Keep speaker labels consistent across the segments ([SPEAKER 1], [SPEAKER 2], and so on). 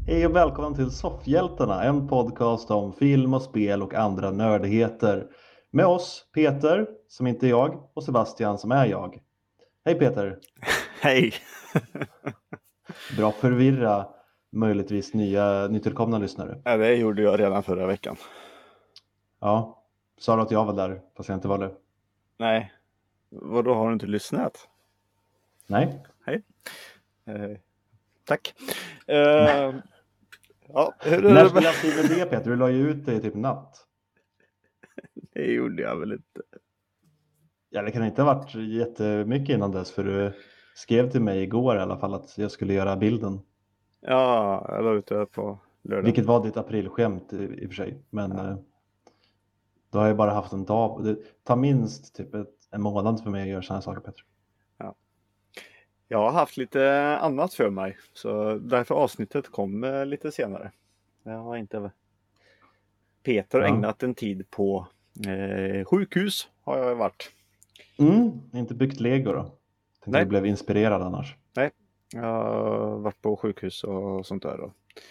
[SPEAKER 1] Hej och välkommen till Soffhjältarna, en podcast om film och spel och andra nördigheter. Med oss Peter, som inte är jag, och Sebastian, som är jag. Hej Peter!
[SPEAKER 2] Hej!
[SPEAKER 1] Bra förvirra möjligtvis nytillkomna lyssnare.
[SPEAKER 2] Ja, det gjorde jag redan förra veckan.
[SPEAKER 1] Ja, sa du att jag var där, fast jag inte var det?
[SPEAKER 2] Nej, vadå, har du inte lyssnat?
[SPEAKER 1] Nej.
[SPEAKER 2] Hej. Tack. Ja, hur är
[SPEAKER 1] När
[SPEAKER 2] det?
[SPEAKER 1] skulle jag skriva det Peter? Du la ju ut det i typ natt.
[SPEAKER 2] Det gjorde jag väl inte.
[SPEAKER 1] Ja, det kan inte ha varit jättemycket innan dess, för du skrev till mig igår i alla fall att jag skulle göra bilden.
[SPEAKER 2] Ja, jag la ut det på lördag.
[SPEAKER 1] Vilket var ditt aprilskämt i och för sig. Men då har jag bara haft en dag. Det tar minst typ en månad för mig att göra sådana saker, Peter.
[SPEAKER 2] Ja. Jag har haft lite annat för mig. Så därför avsnittet kom lite senare. Jag har inte... Peter har ägnat en tid på sjukhus har jag varit.
[SPEAKER 1] Inte byggt Lego då. Tänkte
[SPEAKER 2] Nej.
[SPEAKER 1] du blev inspirerad annars.
[SPEAKER 2] Nej, jag har varit på sjukhus och sånt där då.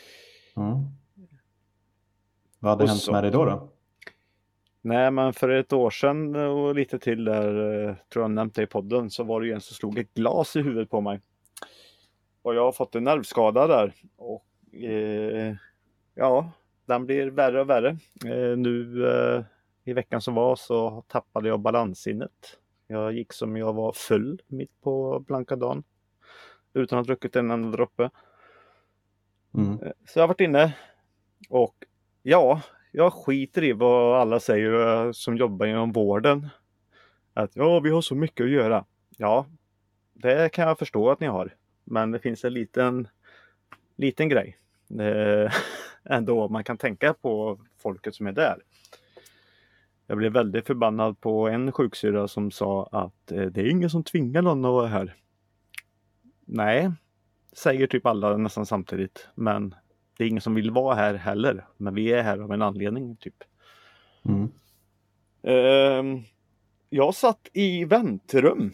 [SPEAKER 1] Vad hade hänt med dig då?
[SPEAKER 2] Nej, men för ett år sedan och lite till där, tror jag nämnde i podden, så var det ju en som slog ett glas i huvudet på mig. Och jag har fått en nervskada där. Och ja, den blir värre och värre. Nu i veckan som var så tappade jag balanssinnet. Jag gick som jag var full mitt på blanka dagen. Utan att ha druckit en enda droppe. Så jag har varit inne. Och ja, jag skiter i vad alla säger som jobbar inom vården. Att ja, vi har så mycket att göra. Ja, det kan jag förstå att ni har. Men det finns en liten grej. Ändå man kan tänka på folket som är där. Jag blev väldigt förbannad på en sjuksyra som sa att det är ingen som tvingar någon att vara här. Nej, säger typ alla nästan samtidigt. Men det är ingen som vill vara här heller. Men vi är här av en anledning typ. Jag satt i väntrum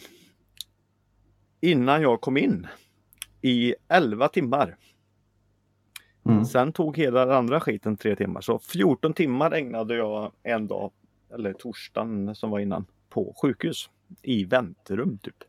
[SPEAKER 2] innan jag kom in i 11 timmar. Sen tog hela den andra skiten 3 timmar. Så 14 timmar ägnade jag en dag, eller torsdagen som var innan, på sjukhus. I väntrum typ.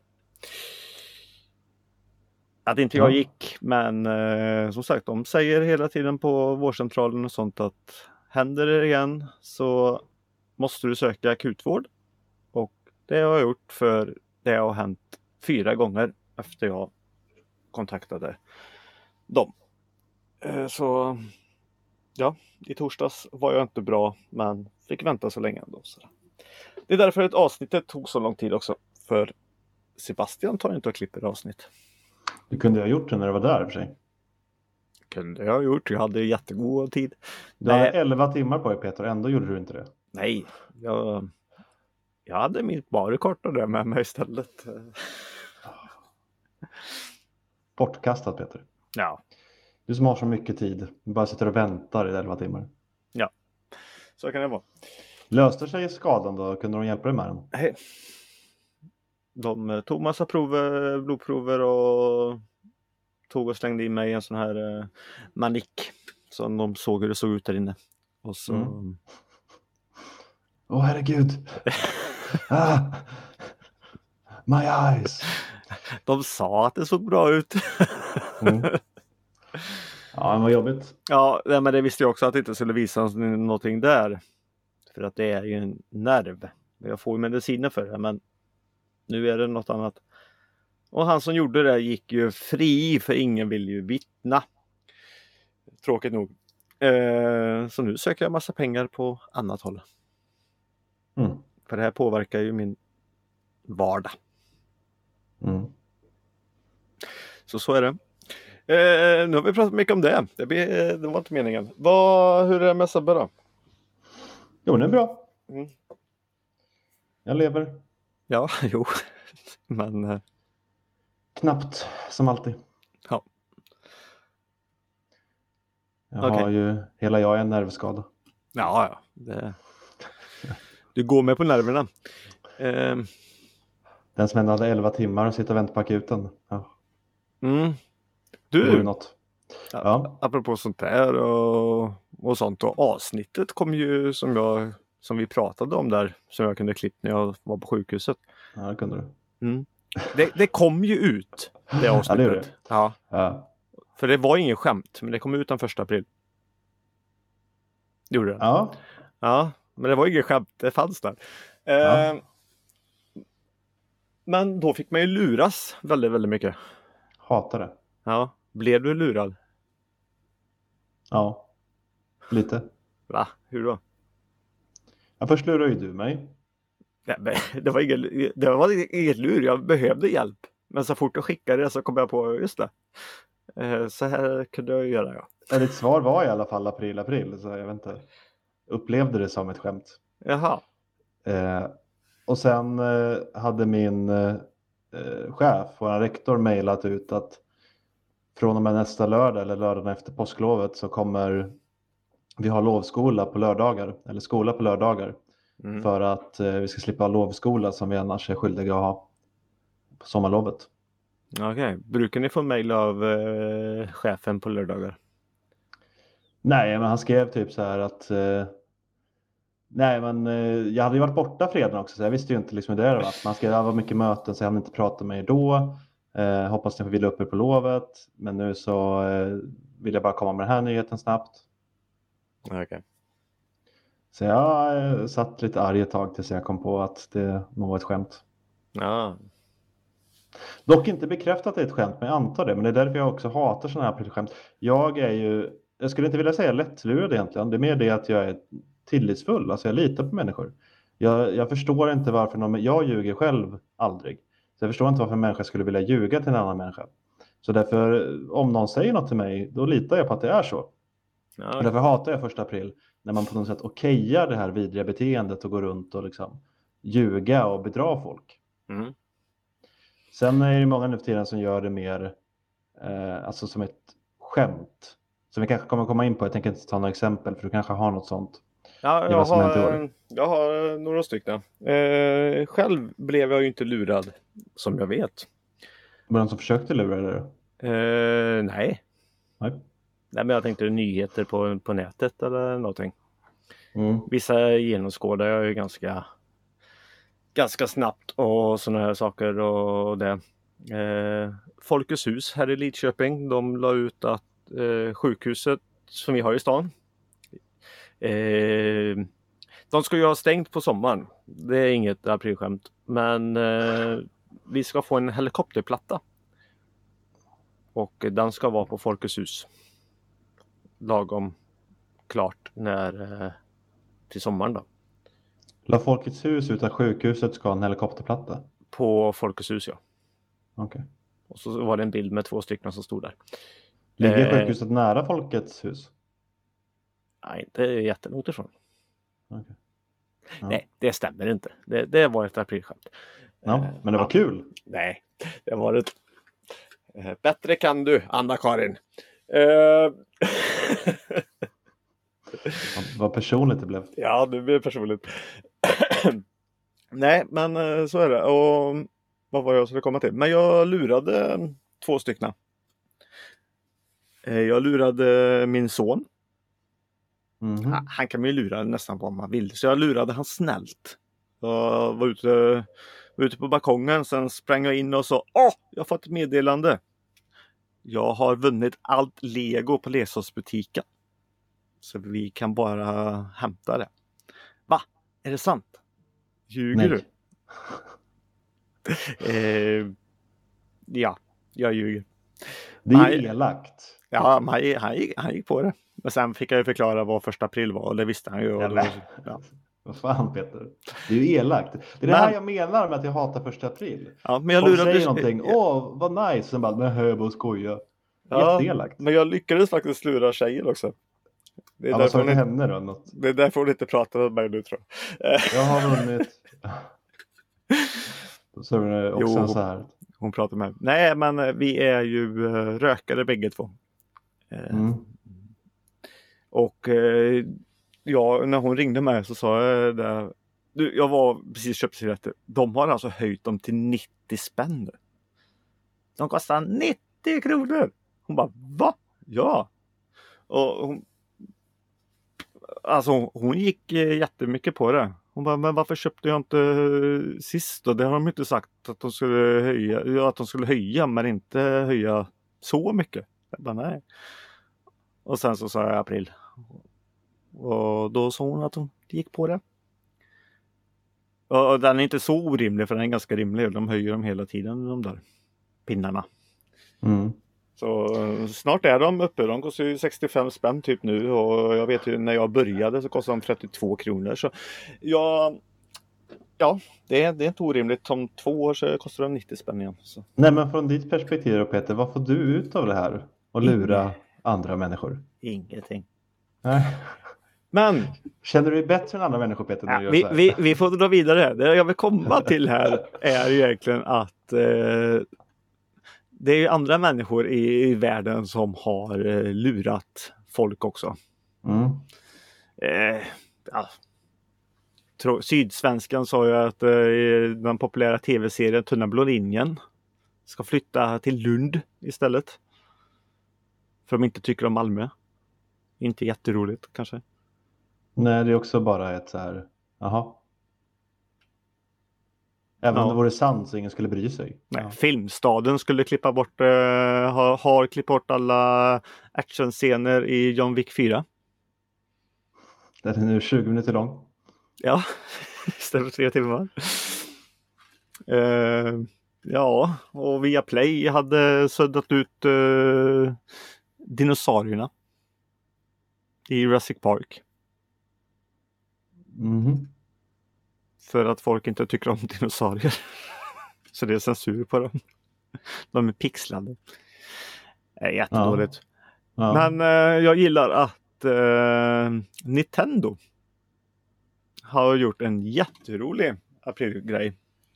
[SPEAKER 2] Att inte jag gick, men som sagt, de säger hela tiden på vårdcentralen och sånt att händer det igen så måste du söka akutvård. Och det har jag gjort, för det har hänt 4 gånger efter jag kontaktade dem. Så ja, i torsdags var jag inte bra, men fick vänta så länge ändå. Så det är därför ett avsnittet tog så lång tid också, för Sebastian tar inte och klipper avsnitt.
[SPEAKER 1] Du kunde ha gjort det när du var där för sig.
[SPEAKER 2] Kunde jag ha gjort, jag hade jättegod tid.
[SPEAKER 1] Du hade 11 timmar på dig Peter, ändå gjorde du inte det.
[SPEAKER 2] Nej, jag hade mitt barkort där med mig istället.
[SPEAKER 1] Bortkastat Peter.
[SPEAKER 2] Ja.
[SPEAKER 1] Du som har så mycket tid, du bara sitter och väntar i 11 timmar.
[SPEAKER 2] Ja, så kan det vara.
[SPEAKER 1] Löste sig skadan då? Kunde de hjälpa dig med den?
[SPEAKER 2] Nej. De tog massa prover, blodprover och tog och slängde in mig i en sån här manik. Så de såg hur det såg ut där inne. Och så...
[SPEAKER 1] Åh herregud. My eyes.
[SPEAKER 2] De sa att det såg bra ut.
[SPEAKER 1] Ja, det var jobbigt.
[SPEAKER 2] Ja, men det visste jag också att det inte skulle visa någonting där. För att det är ju en nerv. Jag får ju mediciner för det, men nu är det något annat. Och han som gjorde det gick ju fri, för ingen vill ju vittna. Tråkigt nog. Så nu söker jag massa pengar på annat håll. För det här påverkar ju min vardag. Så är det. Nu har vi pratat mycket om det. Det var inte meningen. Hur är det med Sebbe då?
[SPEAKER 1] Jo, det är bra. Jag lever.
[SPEAKER 2] Ja, jo. Men...
[SPEAKER 1] knappt, som alltid.
[SPEAKER 2] Ja.
[SPEAKER 1] Jag har ju hela jag en nervskada.
[SPEAKER 2] Ja. Du går med på nerverna.
[SPEAKER 1] Den som ändå hade 11 timmar och sitter och väntar på akuten. Ja.
[SPEAKER 2] Du,
[SPEAKER 1] något. Ja.
[SPEAKER 2] Apropå sånt där och sånt. Och avsnittet kom ju som vi pratade om där. Som jag kunde klippa när jag var på sjukhuset.
[SPEAKER 1] Ja, det kunde du.
[SPEAKER 2] Mm. Det kom ju ut, det
[SPEAKER 1] Ja,
[SPEAKER 2] avsnittet.
[SPEAKER 1] det gjorde det.
[SPEAKER 2] Ja.
[SPEAKER 1] Ja.
[SPEAKER 2] För det var ingen skämt, men det kom ut den 1 april. Det gjorde det.
[SPEAKER 1] Ja.
[SPEAKER 2] Ja, men det var ingen skämt, det fanns där.
[SPEAKER 1] Ja.
[SPEAKER 2] Men då fick man ju luras väldigt, väldigt mycket.
[SPEAKER 1] Hatar det.
[SPEAKER 2] Ja, blev du lurad?
[SPEAKER 1] Ja. Lite.
[SPEAKER 2] Va? Hur då?
[SPEAKER 1] Ja, först lurade ju du mig.
[SPEAKER 2] Nej, men det var inget lur, jag behövde hjälp. Men så fort jag skickade det så kom jag på, just det. Så här kunde jag göra, ja.
[SPEAKER 1] Ja, ditt svar var i alla fall april. Så jag vet inte. Upplevde det som ett skämt.
[SPEAKER 2] Jaha.
[SPEAKER 1] Och sen hade min chef, vår rektor, mejlat ut att från och med nästa lördag eller lördagen efter påsklovet så kommer vi ha lovskola på lördagar. Eller skola på lördagar.
[SPEAKER 2] Mm.
[SPEAKER 1] För att vi ska slippa lovskola som vi annars är skyldiga att ha på sommarlovet.
[SPEAKER 2] Okej. Brukar ni få mejl av chefen på lördagar?
[SPEAKER 1] Nej, men han skrev typ så här att nej, men jag hade ju varit borta fredagen också så jag visste ju inte liksom hur det var. Man skrev att det var mycket möten så jag hade inte pratat med er då. Hoppas ni får vila upp er på lovet. Men nu så vill jag bara komma med den här nyheten snabbt.
[SPEAKER 2] Okej.
[SPEAKER 1] Så jag satt lite arg ett tag tills jag kom på att det nog var ett skämt.
[SPEAKER 2] Ja.
[SPEAKER 1] Dock inte bekräftat att det är ett skämt, men jag antar det. Men det är därför jag också hatar sådana här skämt. Jag skulle inte vilja säga lättlurad egentligen. Det är mer det att jag är tillitsfull. Alltså jag litar på människor. Jag förstår inte varför jag ljuger själv aldrig. Så jag förstår inte varför en människa skulle vilja ljuga till en annan människa. Så därför, om någon säger något till mig, då litar jag på att det är så.
[SPEAKER 2] Ja.
[SPEAKER 1] Och därför hatar jag 1 april. När man på något sätt okejar det här vidriga beteendet och går runt och liksom ljuga och bedra folk.
[SPEAKER 2] Mm.
[SPEAKER 1] Sen är det många nu för tiden som gör det mer alltså som ett skämt. Som vi kanske kommer komma in på. Jag tänker inte ta några exempel för du kanske har något sånt.
[SPEAKER 2] Ja,
[SPEAKER 1] Det var som hänt i år.
[SPEAKER 2] jag har några stycken. Själv blev jag ju inte lurad, som jag vet.
[SPEAKER 1] Var det någon som försökte lura dig då?
[SPEAKER 2] Nej.
[SPEAKER 1] Nej.
[SPEAKER 2] Nej, men jag tänkte nyheter på nätet eller någonting.
[SPEAKER 1] Mm.
[SPEAKER 2] Vissa genomskådar jag ju ganska snabbt och sådana här saker och det. Folkets hus här i Lidköping, de la ut att sjukhuset som vi har i stan, de ska ju ha stängt på sommaren. Det är inget aprilskämt. Men vi ska få en helikopterplatta. Och den ska vara på Folkets hus. Lagom klart till sommaren då.
[SPEAKER 1] La Folkets hus ut att sjukhuset ska ha en helikopterplatta?
[SPEAKER 2] På Folkets hus, ja.
[SPEAKER 1] Okay.
[SPEAKER 2] Och så var det en bild med 2 stycken som stod där.
[SPEAKER 1] Ligger sjukhuset nära Folkets hus?
[SPEAKER 2] Nej, inte jättelångt ifrån.
[SPEAKER 1] Okay. Ja.
[SPEAKER 2] Nej, det stämmer inte. Det var ett aprilskämt.
[SPEAKER 1] Ja, men det var kul.
[SPEAKER 2] Nej, det var ett... Bättre kan du, Anna-Karin.
[SPEAKER 1] Vad personligt det blev.
[SPEAKER 2] Ja, det blev personligt. Nej, men så är det. Och vad var jag skulle komma till? Men jag lurade 2 stycken. Jag lurade min son.
[SPEAKER 1] Mm-hmm.
[SPEAKER 2] Han kan ju lura nästan vad man vill. Så jag lurade han snällt. Jag var ute på balkongen. Sen sprang jag in och sa: jag har fått ett meddelande. Jag har vunnit allt Lego på leksaksbutiken. Så vi kan bara hämta det. Va? Är det sant? Ljuger du? Ja, jag ljuger.
[SPEAKER 1] Det är elakt.
[SPEAKER 2] Ja, han gick på det. Men sen fick jag ju förklara vad 1 april var. Och det visste han ju. Och då, ja.
[SPEAKER 1] Vad fan, Peter? Det är ju elakt. Det är det här jag menar med att jag hatar 1 april.
[SPEAKER 2] Ja, men jag
[SPEAKER 1] folk
[SPEAKER 2] lurade...
[SPEAKER 1] säger någonting. Vad nice. Sen bara, nej, bara skoja.
[SPEAKER 2] Ja,
[SPEAKER 1] jätteelakt.
[SPEAKER 2] Men jag lyckades faktiskt lura tjejer också. Det är
[SPEAKER 1] vad sa du till henne då? Något?
[SPEAKER 2] Det är därför hon inte pratar med mig nu, tror jag.
[SPEAKER 1] Jag har vunnit. Då sa du också så här.
[SPEAKER 2] Hon pratar med mig. Nej, men vi är ju rökare bägge två. Och när hon ringde mig så sa jag det. Jag var precis köpt cigaretter. De har alltså höjt dem till 90 spänn. De kostar 90 kronor. Hon bara, va? Ja. Och hon gick jättemycket på det. Hon bara, men varför köpte jag inte sist då? Det har de inte sagt att de skulle höja, ja, att de skulle höja men inte höja så mycket. Jag bara, nej. Och sen så sa jag april. Och då sa hon att hon gick på det. Och den är inte så orimlig för den är ganska rimlig. De höjer dem hela tiden de där pinnarna.
[SPEAKER 1] Mm.
[SPEAKER 2] Så snart är de uppe. De kostar ju 65 spänn typ nu. Och jag vet ju när jag började så kostade de 32 kronor. Så ja, det är inte orimligt. Om 2 år så kostar de 90 spänn igen. Så.
[SPEAKER 1] Nej, men från ditt perspektiv då, Peter, vad får du ut av det här? Och lura andra människor?
[SPEAKER 2] Ingenting.
[SPEAKER 1] Nej.
[SPEAKER 2] Men
[SPEAKER 1] Känner du dig bättre än andra människor, Peter? När du gör så här?
[SPEAKER 2] vi får dra vidare. Det jag vill komma till här är ju egentligen att det är ju andra människor i världen som har lurat folk också.
[SPEAKER 1] Mm.
[SPEAKER 2] Ja. Sydsvenskan sa ju att den populära tv-serien Tunna blå linjen ska flytta till Lund istället. För de inte tycker om Malmö. Inte jätteroligt kanske.
[SPEAKER 1] Nej, det är också bara ett så här, jaha. Även om det vore sant så ingen skulle bry sig.
[SPEAKER 2] Nej, ja. Filmstaden skulle klippa bort, har klippt bort alla actionscener i John Wick 4.
[SPEAKER 1] Den är nu 20 minuter lång.
[SPEAKER 2] Ja, istället för 3 timmar. Ja, och Viaplay hade suddat ut dinosaurierna i Jurassic Park.
[SPEAKER 1] Mm.
[SPEAKER 2] För att folk inte tycker om dinosaurier. Så det är censur på dem. De är pixlade. Det är jättedåligt.
[SPEAKER 1] Ja.
[SPEAKER 2] Men jag gillar att Nintendo har gjort en jätterolig aprilgrej.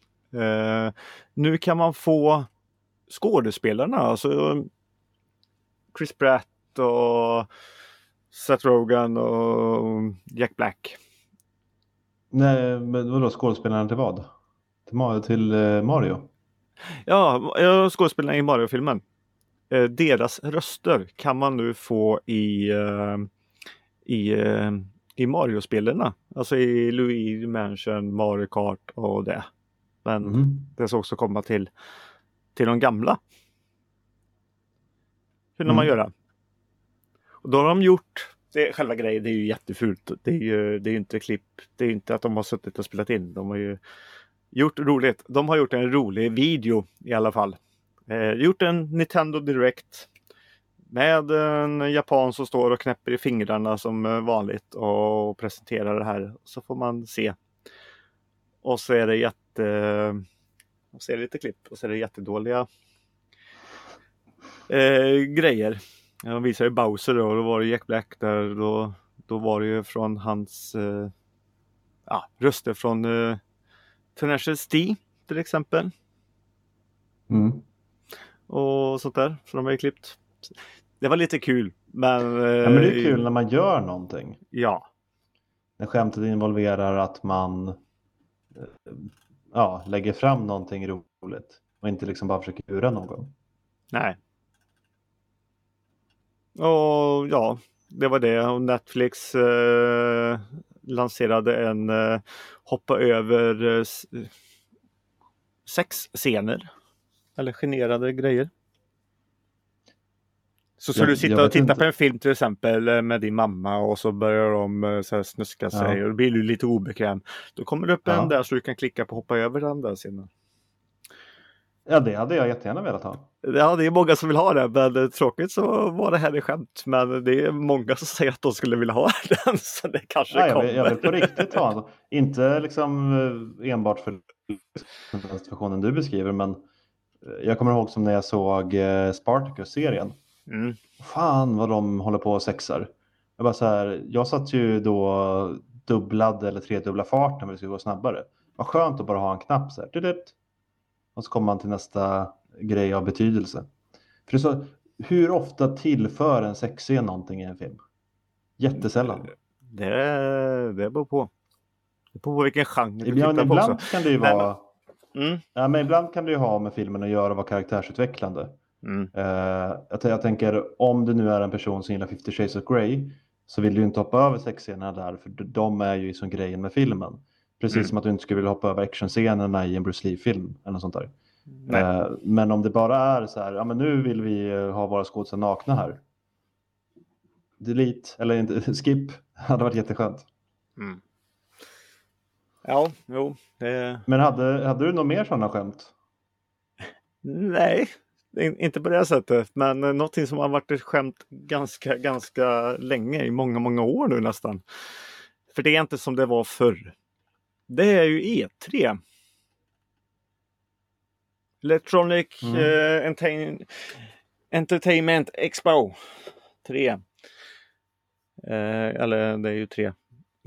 [SPEAKER 2] Nu kan man få skådespelarna, alltså Chris Pratt och Seth Rogen och Jack Black.
[SPEAKER 1] Nej, men vadå skådespelarna till vad? Till Mario?
[SPEAKER 2] Ja, skådespelarna i Mario-filmen. Deras röster kan man nu få i Mario-spelarna. Alltså i Luigi Mansion, Mario Kart och det. Men det ska också komma till de gamla. Hur man göra. Och då har de gjort själva grejen, det är ju jättefult. Det är ju inte klipp. Det är inte att de har suttit och spelat in. De har ju gjort roligt. De har gjort en rolig video i alla fall. Gjort en Nintendo Direct med en japan som står och knäpper i fingrarna som vanligt och presenterar det här. Så får man se. Och så är det och så är det lite klipp och så är det jättedåliga grejer. De visar ju Bowser då var det Jack Black där. Då var det ju från hans röster från Tenacious D till exempel. Och sånt där. Så de har ju klippt. Det var lite kul. Men
[SPEAKER 1] det är kul när man gör någonting.
[SPEAKER 2] Ja.
[SPEAKER 1] När skämtet involverar att man lägger fram någonting roligt. Och inte liksom bara försöker lura någon. Nej.
[SPEAKER 2] Och ja, det var det. Och Netflix lanserade en hoppa över 6 scener. Eller generade grejer. Så skulle du sitta och titta på en film till exempel med din mamma och så börjar de så här snuska sig och då blir du lite obekväm. Då kommer det upp en där så du kan klicka på hoppa över den där scenen.
[SPEAKER 1] Ja, det hade jag jättegärna velat ha.
[SPEAKER 2] Ja, det är många som vill ha det, men tråkigt så var det här i skämt. Men det är många som säger att de skulle vilja ha den, så det kanske kommer.
[SPEAKER 1] Jag vill på riktigt ha den. Inte liksom enbart för den situationen du beskriver, men jag kommer ihåg som när jag såg Spartacus-serien. Fan vad de håller på och sexar. Jag satt ju då dubblade eller tredubbla farten för det skulle gå snabbare. Vad skönt att bara ha en knapp så här. Och så kommer man till nästa grej av betydelse. För det är så, hur ofta tillför en sexscen någonting i en film? Jättesällan.
[SPEAKER 2] Det beror på. Det beror på vilken genre du
[SPEAKER 1] tittar på
[SPEAKER 2] ibland
[SPEAKER 1] också. Kan det ju vara... men ibland kan det ju ha med filmen att göra och vara karaktärsutvecklande. Jag tänker, om du nu är en person som gillar 50 Shades of Grey, så vill du ju inte hoppa över sexscenerna där, för de är ju som grejen med filmen. Precis som att du inte skulle vilja hoppa över actionscenerna i en Bruce Lee-film eller något sånt där. Men om det bara är så här, ja men nu vill vi ha våra skådespelare nakna här. Delete, eller inte, skip, hade varit jätteskönt.
[SPEAKER 2] Ja, jo.
[SPEAKER 1] Men hade du något mer sådana skämt?
[SPEAKER 2] Nej, inte på det sättet. Men någonting som har varit ett skämt ganska länge, i många år nu nästan. För det är inte som det var förr. Det är ju E3. Electronic Entertainment Expo 3. Eller det är ju 3.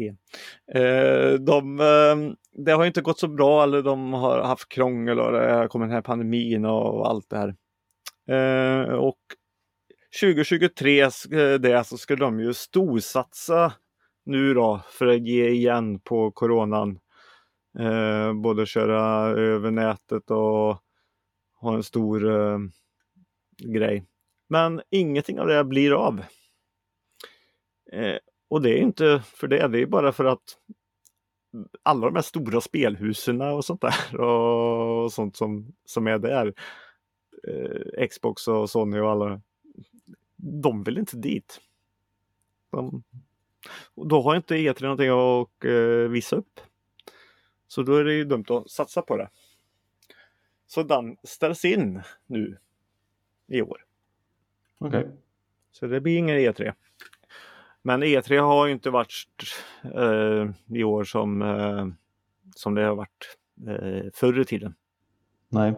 [SPEAKER 2] Det har inte gått så bra, eller de har haft krångel och det har kommit den här pandemin och allt det här. Och 2023 så ska de ju storsatsa nu då för att ge igen på coronan. Både köra över nätet och ha en stor grej. Men ingenting av det blir av. Och det är inte för det är bara för att alla de här stora spelhusen och sånt där och sånt som är där, Xbox och Sony och alla, de vill inte dit. Och då har inte E3 någonting att visa upp. Så då är det ju dumt att satsa på det. Så den ställs in nu i år.
[SPEAKER 1] Okej.
[SPEAKER 2] Så det blir ingen E3. Men E3 har ju inte varit i år som det har varit förr i tiden.
[SPEAKER 1] Nej.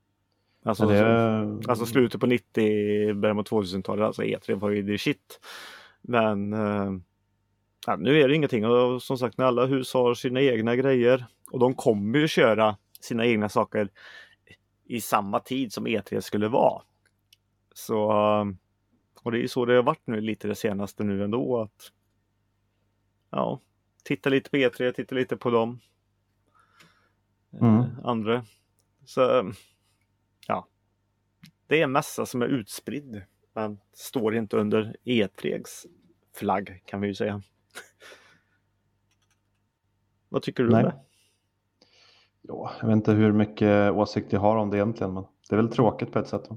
[SPEAKER 2] Alltså slutet på 90, början på 2000-talet, alltså E3 var ju det shit. Men nu är det ingenting. Och som sagt, när alla hus har sina egna grejer, och de kommer ju köra sina egna saker i samma tid som E3 skulle vara. Så, och det är ju så det har varit nu lite det senaste nu ändå, att titta lite på E3, titta lite på dem andra. Så det är en massa som är utspridd, men står inte under E3s flagg, kan vi ju säga. Vad tycker du om det?
[SPEAKER 1] Ja, jag vet inte hur mycket åsikt jag har om det egentligen, men det är väl tråkigt på ett sätt.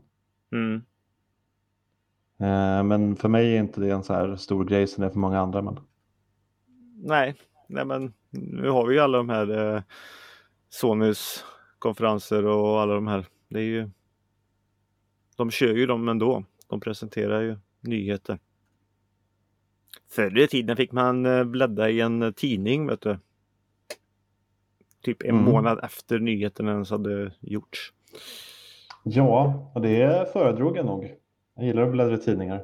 [SPEAKER 1] Men för mig är inte det en så här stor grej som det är för många andra. Men...
[SPEAKER 2] Nej, men nu har vi ju alla de här Sonys konferenser och alla de här. Det är ju, de kör ju dem ändå. De presenterar ju nyheter. Förr i tiden fick man bläddra i en tidning, vet du. Typ en månad efter nyheterna ens hade gjorts.
[SPEAKER 1] Ja, och det föredrog jag nog. Jag gillar att bläddra i tidningar.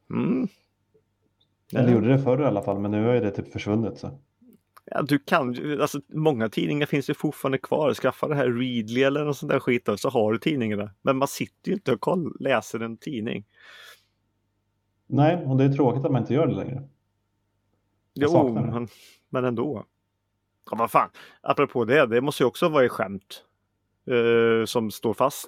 [SPEAKER 1] Eller gjorde det förr i alla fall, men nu är det typ försvunnit. Så.
[SPEAKER 2] Ja, du kan ju, alltså många tidningar finns ju fortfarande kvar. Skaffa det här Readly eller något sånt där skit, så har du tidningarna. Men man sitter ju inte och läser en tidning.
[SPEAKER 1] Nej, och det är tråkigt att man inte gör det längre.
[SPEAKER 2] Men ändå. Ja, vad fan. Apropå det måste ju också vara ett skämt som står fast.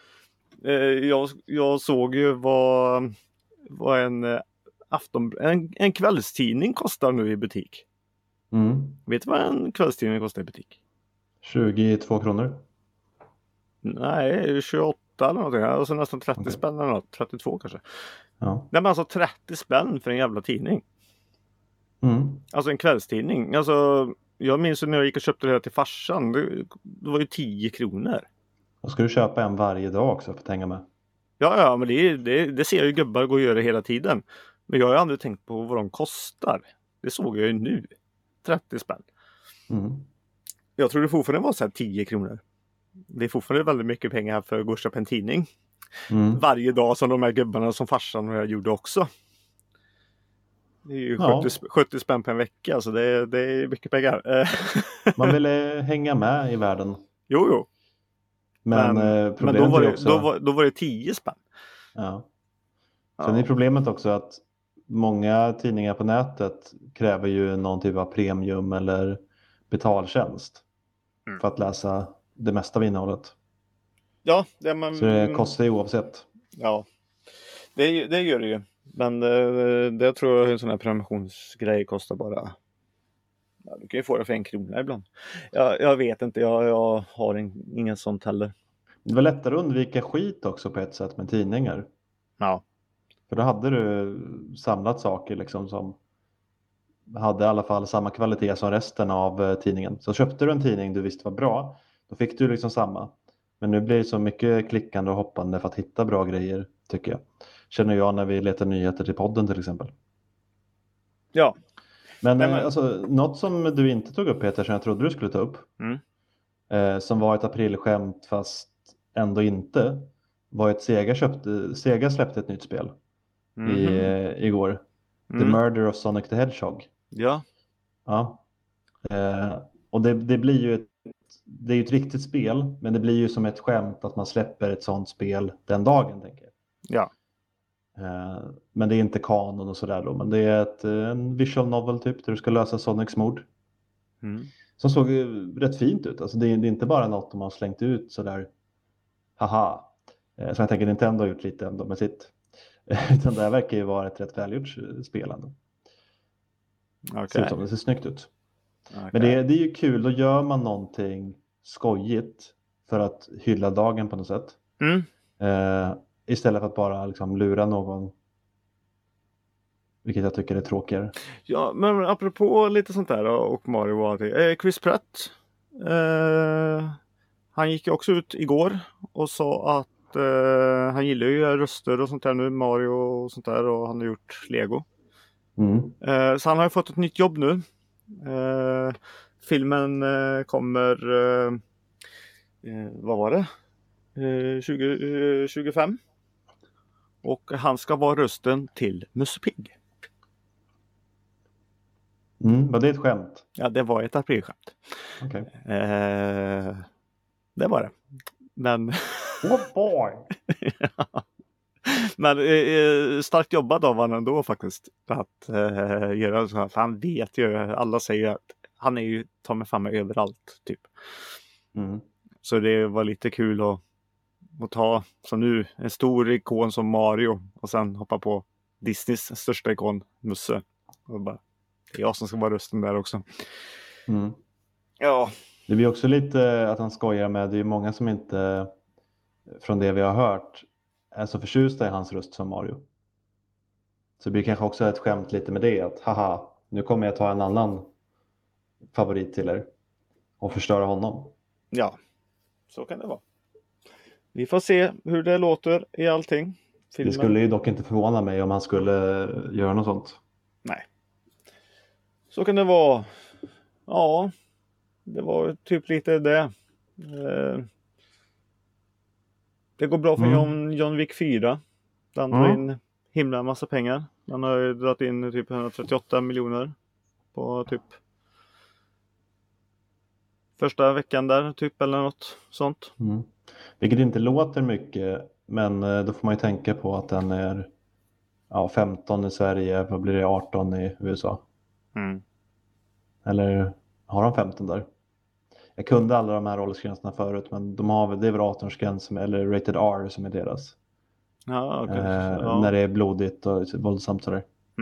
[SPEAKER 2] Jag såg ju vad en kvällstidning kostar nu i butik. Vet du vad en kvällstidning kostar i butik?
[SPEAKER 1] 22 kronor.
[SPEAKER 2] Nej, 28 eller någonting. Alltså nästan 30 spänn eller något. 32 kanske.
[SPEAKER 1] Ja.
[SPEAKER 2] Nej, men alltså 30 spänn för en jävla tidning. Alltså en kvällstidning. Alltså, jag minns när jag gick och köpte det här till farsan. Det var ju 10 kronor. Och
[SPEAKER 1] ska du köpa en varje dag också för att hänga med?
[SPEAKER 2] Ja, men det ser jag ju gubbar gå och göra hela tiden. Men jag har ju aldrig tänkt på vad de kostar. Det såg jag ju nu. 30 spänn. Jag tror det fortfarande var så här 10 kronor. Det är fortfarande väldigt mycket pengar för att gå och köpa en tidning. Varje dag, som de här gubbarna som farsan och jag gjorde också. Det är ju 70 spänn per vecka. Alltså det är mycket pengar.
[SPEAKER 1] Man ville hänga med i världen.
[SPEAKER 2] Jo.
[SPEAKER 1] Men
[SPEAKER 2] då var det 10 spänn.
[SPEAKER 1] Ja. Sen är problemet också att många tidningar på nätet kräver ju någon typ av premium eller betaltjänst för att läsa det mesta av innehållet.
[SPEAKER 2] Ja,
[SPEAKER 1] så det kostar ju oavsett.
[SPEAKER 2] Ja, det gör det ju. Men det tror jag en sån här prenumerationsgrej kostar bara. Ja, du kan ju få det för 1 krona ibland. Jag vet inte, jag har ingen sånt heller.
[SPEAKER 1] Det var lättare att undvika skit också på ett sätt med tidningar.
[SPEAKER 2] Ja.
[SPEAKER 1] För då hade du samlat saker liksom som hade i alla fall samma kvalitet som resten av tidningen. Så köpte du en tidning du visste var bra, då fick du liksom samma. Men nu blir det så mycket klickande och hoppande för att hitta bra grejer, tycker jag. Känner jag när vi letar nyheter till podden till exempel.
[SPEAKER 2] Ja.
[SPEAKER 1] Men,
[SPEAKER 2] Nej, men...
[SPEAKER 1] Alltså, något som du inte tog upp, Peter, som jag trodde du skulle ta upp. Som var ett aprilskämt fast ändå inte. Var att Sega släppte ett nytt spel igår. The Murder of Sonic the Hedgehog.
[SPEAKER 2] Ja.
[SPEAKER 1] Ja. Och det blir ju det är ju ett riktigt spel, men det blir ju som ett skämt att man släpper ett sånt spel den dagen, tänker jag.
[SPEAKER 2] Ja.
[SPEAKER 1] Men det är inte kanon och sådär då, men det är en visual novel typ där du ska lösa Sonics mord. Som såg rätt fint ut. Alltså det är inte bara något de har slängt ut sådär haha. Så jag tänker Nintendo har gjort lite ändå med sitt. Utan det här verkar ju vara ett rätt välgjort spel ändå.
[SPEAKER 2] Okay.
[SPEAKER 1] Det ser snyggt ut. Okay. Men det är ju kul, då gör man någonting skojigt för att hylla dagen på något sätt. Istället för att bara liksom lura någon. Vilket jag tycker är tråkigare.
[SPEAKER 2] Ja, men apropå lite sånt där och Mario och allting. Chris Pratt. Han gick ju också ut igår och sa att han gillar ju röster och sånt där nu. Mario och sånt där, och han har gjort Lego. Så han har ju fått ett nytt jobb nu. Filmen kommer vad var det? 2025. Och han ska vara rösten till Musse Pigg.
[SPEAKER 1] Var det ett skämt?
[SPEAKER 2] Ja, det var ett aprilskämt.
[SPEAKER 1] Okay.
[SPEAKER 2] Det var det. Men...
[SPEAKER 1] Oh boy!
[SPEAKER 2] Men starkt jobbat av honom ändå faktiskt. Att göra så här. För han vet ju, alla säger att han är ju ta mig fan med överallt typ. Så det var lite kul att ta som nu en stor ikon som Mario och sen hoppa på Disneys största ikon Musse. Och bara, det är jag som ska vara rösten där också. Ja.
[SPEAKER 1] Det blir också lite att han skojar med, det är många som inte från det vi har hört är så förtjusta i hans röst som Mario. Så det blir kanske också ett skämt lite med det, att haha, nu kommer jag ta en annan favorit till er och förstöra honom.
[SPEAKER 2] Ja, så kan det vara. Vi får se hur det låter i allting.
[SPEAKER 1] Filmen. Det skulle ju dock inte förvåna mig om han skulle göra något sånt.
[SPEAKER 2] Nej. Så kan det vara. Ja, det var typ lite det. Det går bra för John Wick 4. Den drar in himla massa pengar. Den har ju dragit in typ 138 miljoner på typ första veckan där typ, eller något sånt.
[SPEAKER 1] Vilket inte låter mycket, men då får man ju tänka på att den är 15 i Sverige, vad blir det, 18 i USA? Eller har de 15 där? Jag kunde alla de här åldersgränserna förut, men det är väl 18-årsgräns eller rated R som är deras.
[SPEAKER 2] Ja, okay.
[SPEAKER 1] När det är blodigt och våldsamt sådär.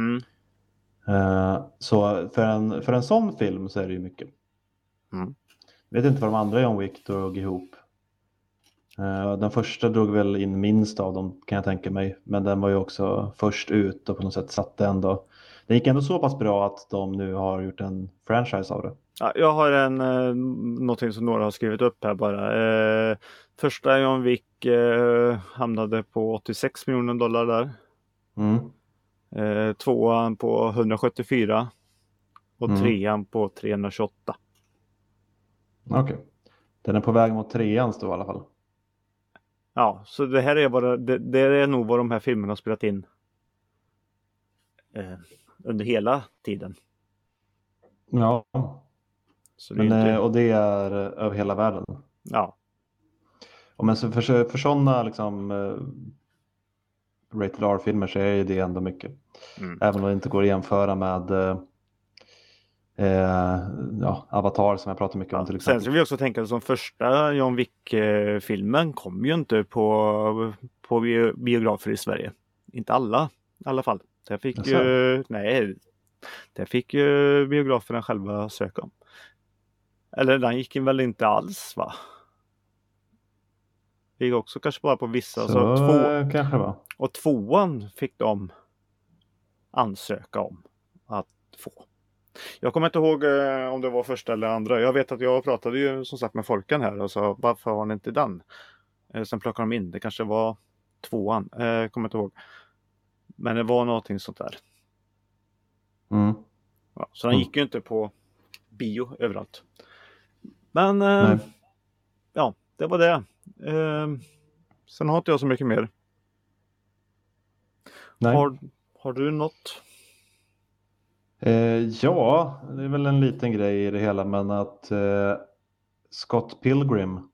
[SPEAKER 1] Så för en sån film så är det ju mycket. Jag vet inte vad de andra John Wick drog ihop. Den första drog väl in minst av dem, kan jag tänka mig. Men den var ju också först ut och på något sätt satte ändå. Det gick ändå så pass bra att de nu har gjort en franchise av det.
[SPEAKER 2] Ja, jag har någonting som några har skrivit upp här bara. Första John Wick hamnade på 86 miljoner dollar där. Tvåan på 174. Och trean på 328.
[SPEAKER 1] Okej. Den är på väg mot trean då i alla fall.
[SPEAKER 2] Ja, så det här är bara det är nog vad de här filmerna har spelat in under hela tiden.
[SPEAKER 1] Ja.
[SPEAKER 2] Så det är
[SPEAKER 1] och det är över hela världen.
[SPEAKER 2] Ja.
[SPEAKER 1] Och men så för sådana liksom rated R-filmer så är det ändå mycket. Även om det inte går att jämföra med Ja, Avatar som jag pratar mycket om till
[SPEAKER 2] Sen
[SPEAKER 1] exempel.
[SPEAKER 2] ska vi också tänka som första John Wick-filmen kom ju inte på biografer i Sverige. Inte alla i alla fall. Det fick ju, nej, det fick ju biograferna själva söka om. Eller den gick väl inte alls va? Det gick också kanske bara på vissa.
[SPEAKER 1] Så kanske det var.
[SPEAKER 2] Och tvåan fick de ansöka om att få. Jag kommer inte ihåg om det var första eller andra. Jag vet att jag pratade ju som sagt med folken här och sa varför har ni inte den? Sen plockade de in. Det kanske var tvåan. Kommer inte ihåg. Men det var någonting sånt där.
[SPEAKER 1] Mm.
[SPEAKER 2] Ja, så den gick ju inte på bio överallt. Men ja, det var det. Sen har inte jag så mycket mer.
[SPEAKER 1] Nej.
[SPEAKER 2] Har du något?
[SPEAKER 1] Ja, det är väl en liten grej i det hela, men att Scott Pilgrim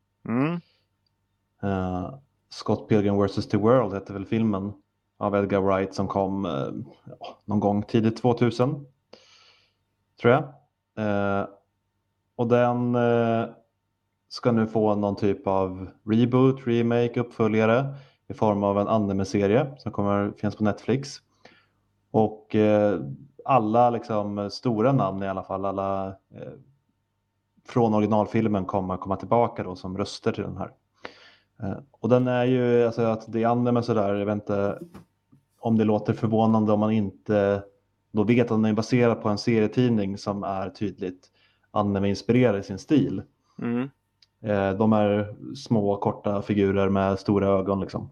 [SPEAKER 1] Scott Pilgrim vs. The World heter väl filmen av Edgar Wright som kom någon gång tidigt 2000 tror jag. Och den ska nu få någon typ av reboot, remake, uppföljare i form av en anime-serie som kommer finnas på Netflix. Och alla liksom stora namn i alla fall, alla från originalfilmen kommer komma tillbaka då som röster till den här. Och den är ju, alltså att det är anime sådär, jag vet inte om det låter förvånande om man inte då vet att den är baserad på en serietidning som är tydligt anime-inspirerad i sin stil. De är små korta figurer med stora ögon liksom.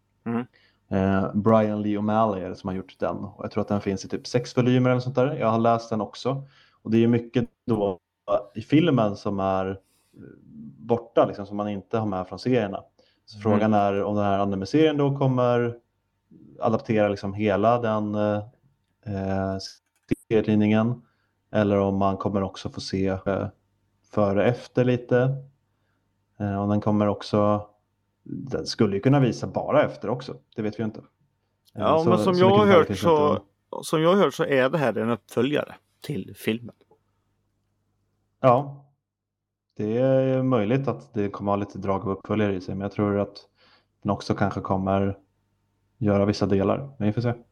[SPEAKER 1] Brian Lee O'Malley är det som har gjort den. Och jag tror att den finns i typ 6 volymer eller sånt där. Jag har läst den också. Och det är mycket då i filmen som är borta liksom, som man inte har med från serierna. Så frågan är om den här anime-serien då kommer adaptera liksom hela den serietidningen. Eller om man kommer också få se före efter lite. Och den kommer också, den skulle ju kunna visa bara efter också, det vet vi inte.
[SPEAKER 2] Ja, men som jag har hört så är det här en uppföljare till filmen.
[SPEAKER 1] Ja, det är möjligt att det kommer ha lite drag av uppföljare i sig, men jag tror att den också kanske kommer göra vissa delar. Men vi får se.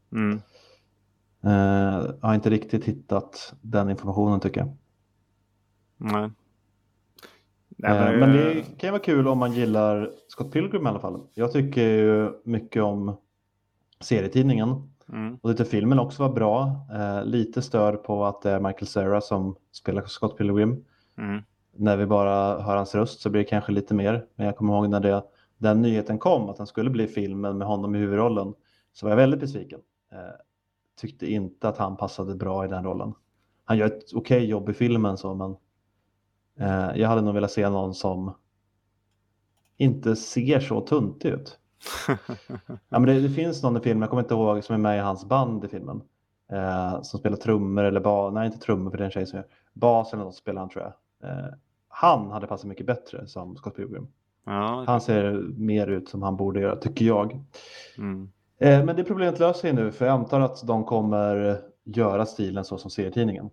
[SPEAKER 1] Jag har inte riktigt hittat den informationen tycker jag.
[SPEAKER 2] Nej.
[SPEAKER 1] Men det kan ju vara kul om man gillar Scott Pilgrim i alla fall. Jag tycker ju mycket om serietidningen. Och lite filmen också var bra. Lite stör på att det är Michael Cera som spelar Scott Pilgrim. När vi bara hör hans röst så blir det kanske lite mer. Men jag kommer ihåg när den nyheten kom att han skulle bli filmen med honom i huvudrollen. Så var jag väldigt besviken. Tyckte inte att han passade bra i den rollen. Han gör ett okej jobb i filmen så, men jag hade nog velat se någon som inte ser så tuntig ut. Ja, men det finns någon i filmen, jag kommer inte ihåg, som är med i hans band i filmen. Som spelar trummor eller nej inte trummor för den tjej som gör bas eller något spelar han tror jag. Han hade passat mycket bättre som Scott Pilgrim.
[SPEAKER 2] Ja,
[SPEAKER 1] han ser mer ut som han borde göra tycker jag. Men det problemet löser sig nu för jag antar att de kommer göra stilen så som serietidningen.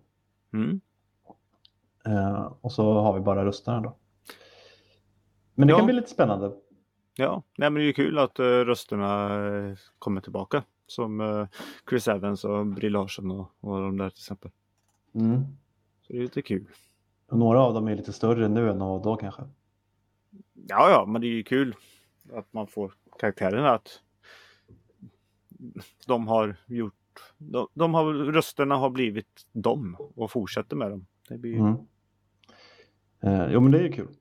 [SPEAKER 1] Och så har vi bara rösterna då. Men det kan bli lite spännande.
[SPEAKER 2] Ja, nej, men det är ju kul att rösterna kommer tillbaka. Som Chris Evans och Brie Larson och de där till exempel. Så det är lite kul.
[SPEAKER 1] Och några av dem är lite större nu än då kanske.
[SPEAKER 2] Ja, men det är ju kul att man får karaktärerna att de har gjort rösterna har blivit dem och fortsätter med dem. Det blir ju...
[SPEAKER 1] Jo men det är ju kul.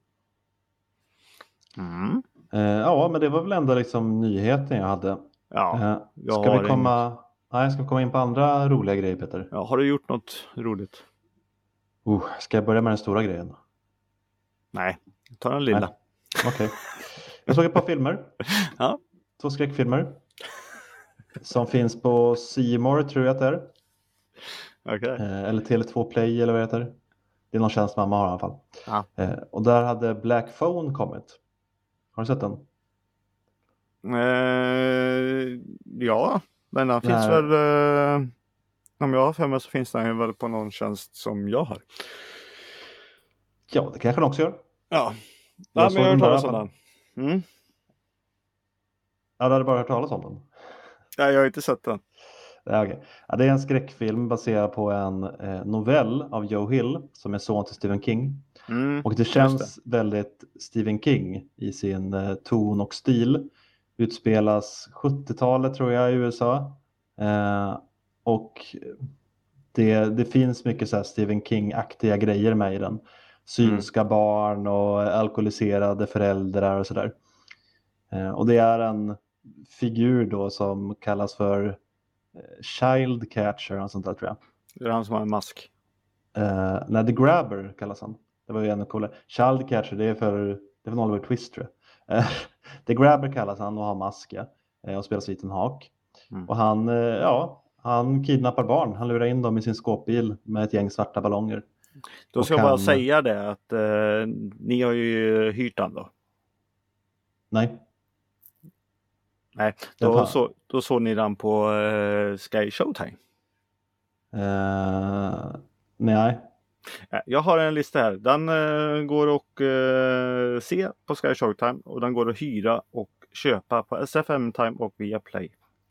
[SPEAKER 1] Ja men det var väl ändå liksom nyheten jag hade.
[SPEAKER 2] Ja,
[SPEAKER 1] ska vi komma in på andra roliga grejer Peter?
[SPEAKER 2] Ja, har du gjort något roligt?
[SPEAKER 1] Ska jag börja med den stora grejen?
[SPEAKER 2] Nej, ta den lilla.
[SPEAKER 1] Okej. Jag såg ett par filmer.
[SPEAKER 2] Ja.
[SPEAKER 1] 2 skräckfilmer. Som finns på C More tror jag att det är.
[SPEAKER 2] Okay.
[SPEAKER 1] Eller Tele2 Play eller vad det heter. Det är någon tjänst mamma har i alla fall.
[SPEAKER 2] Ja.
[SPEAKER 1] Och där hade Black Phone kommit. Har du sett den?
[SPEAKER 2] Ja, men den finns väl Om jag har för mig så finns den väl på någon tjänst som jag har.
[SPEAKER 1] Ja, det kanske den också gör.
[SPEAKER 2] Ja,
[SPEAKER 1] Jag
[SPEAKER 2] men jag har hört
[SPEAKER 1] där i
[SPEAKER 2] talas
[SPEAKER 1] alla
[SPEAKER 2] om
[SPEAKER 1] fall.
[SPEAKER 2] den.
[SPEAKER 1] Ja, du hade bara hört talas om den.
[SPEAKER 2] Nej, jag har inte sett den.
[SPEAKER 1] Ja, okay. Ja, det är en skräckfilm baserad på en novell av Joe Hill som är son till Stephen King. Och det känns väldigt Stephen King i sin ton och stil. Utspelas 70-talet tror jag i USA. Och det finns mycket så här Stephen King-aktiga grejer med i den. Synska barn och alkoholiserade föräldrar och sådär. Och det är en figur då som kallas för Child Catcher och sånt där tror jag.
[SPEAKER 2] Det är han som har en mask.
[SPEAKER 1] Nej, The Grabber kallas han. Det var ju ännu coolare. Child Catcher, det är för Oliver Twist tror jag. The Grabber kallas han och har mask och spelar Ethan Hawke. Och han kidnappar barn. Han lurar in dem i sin skåpbil med ett gäng svarta ballonger.
[SPEAKER 2] Då ska jag bara säga det att ni har ju hyrt han då.
[SPEAKER 1] Nej.
[SPEAKER 2] Nej, då såg ni den på Sky Showtime.
[SPEAKER 1] Nej.
[SPEAKER 2] Jag har en lista här. Den går att se på Sky Showtime och den går att hyra och köpa på SFM Time och via Play.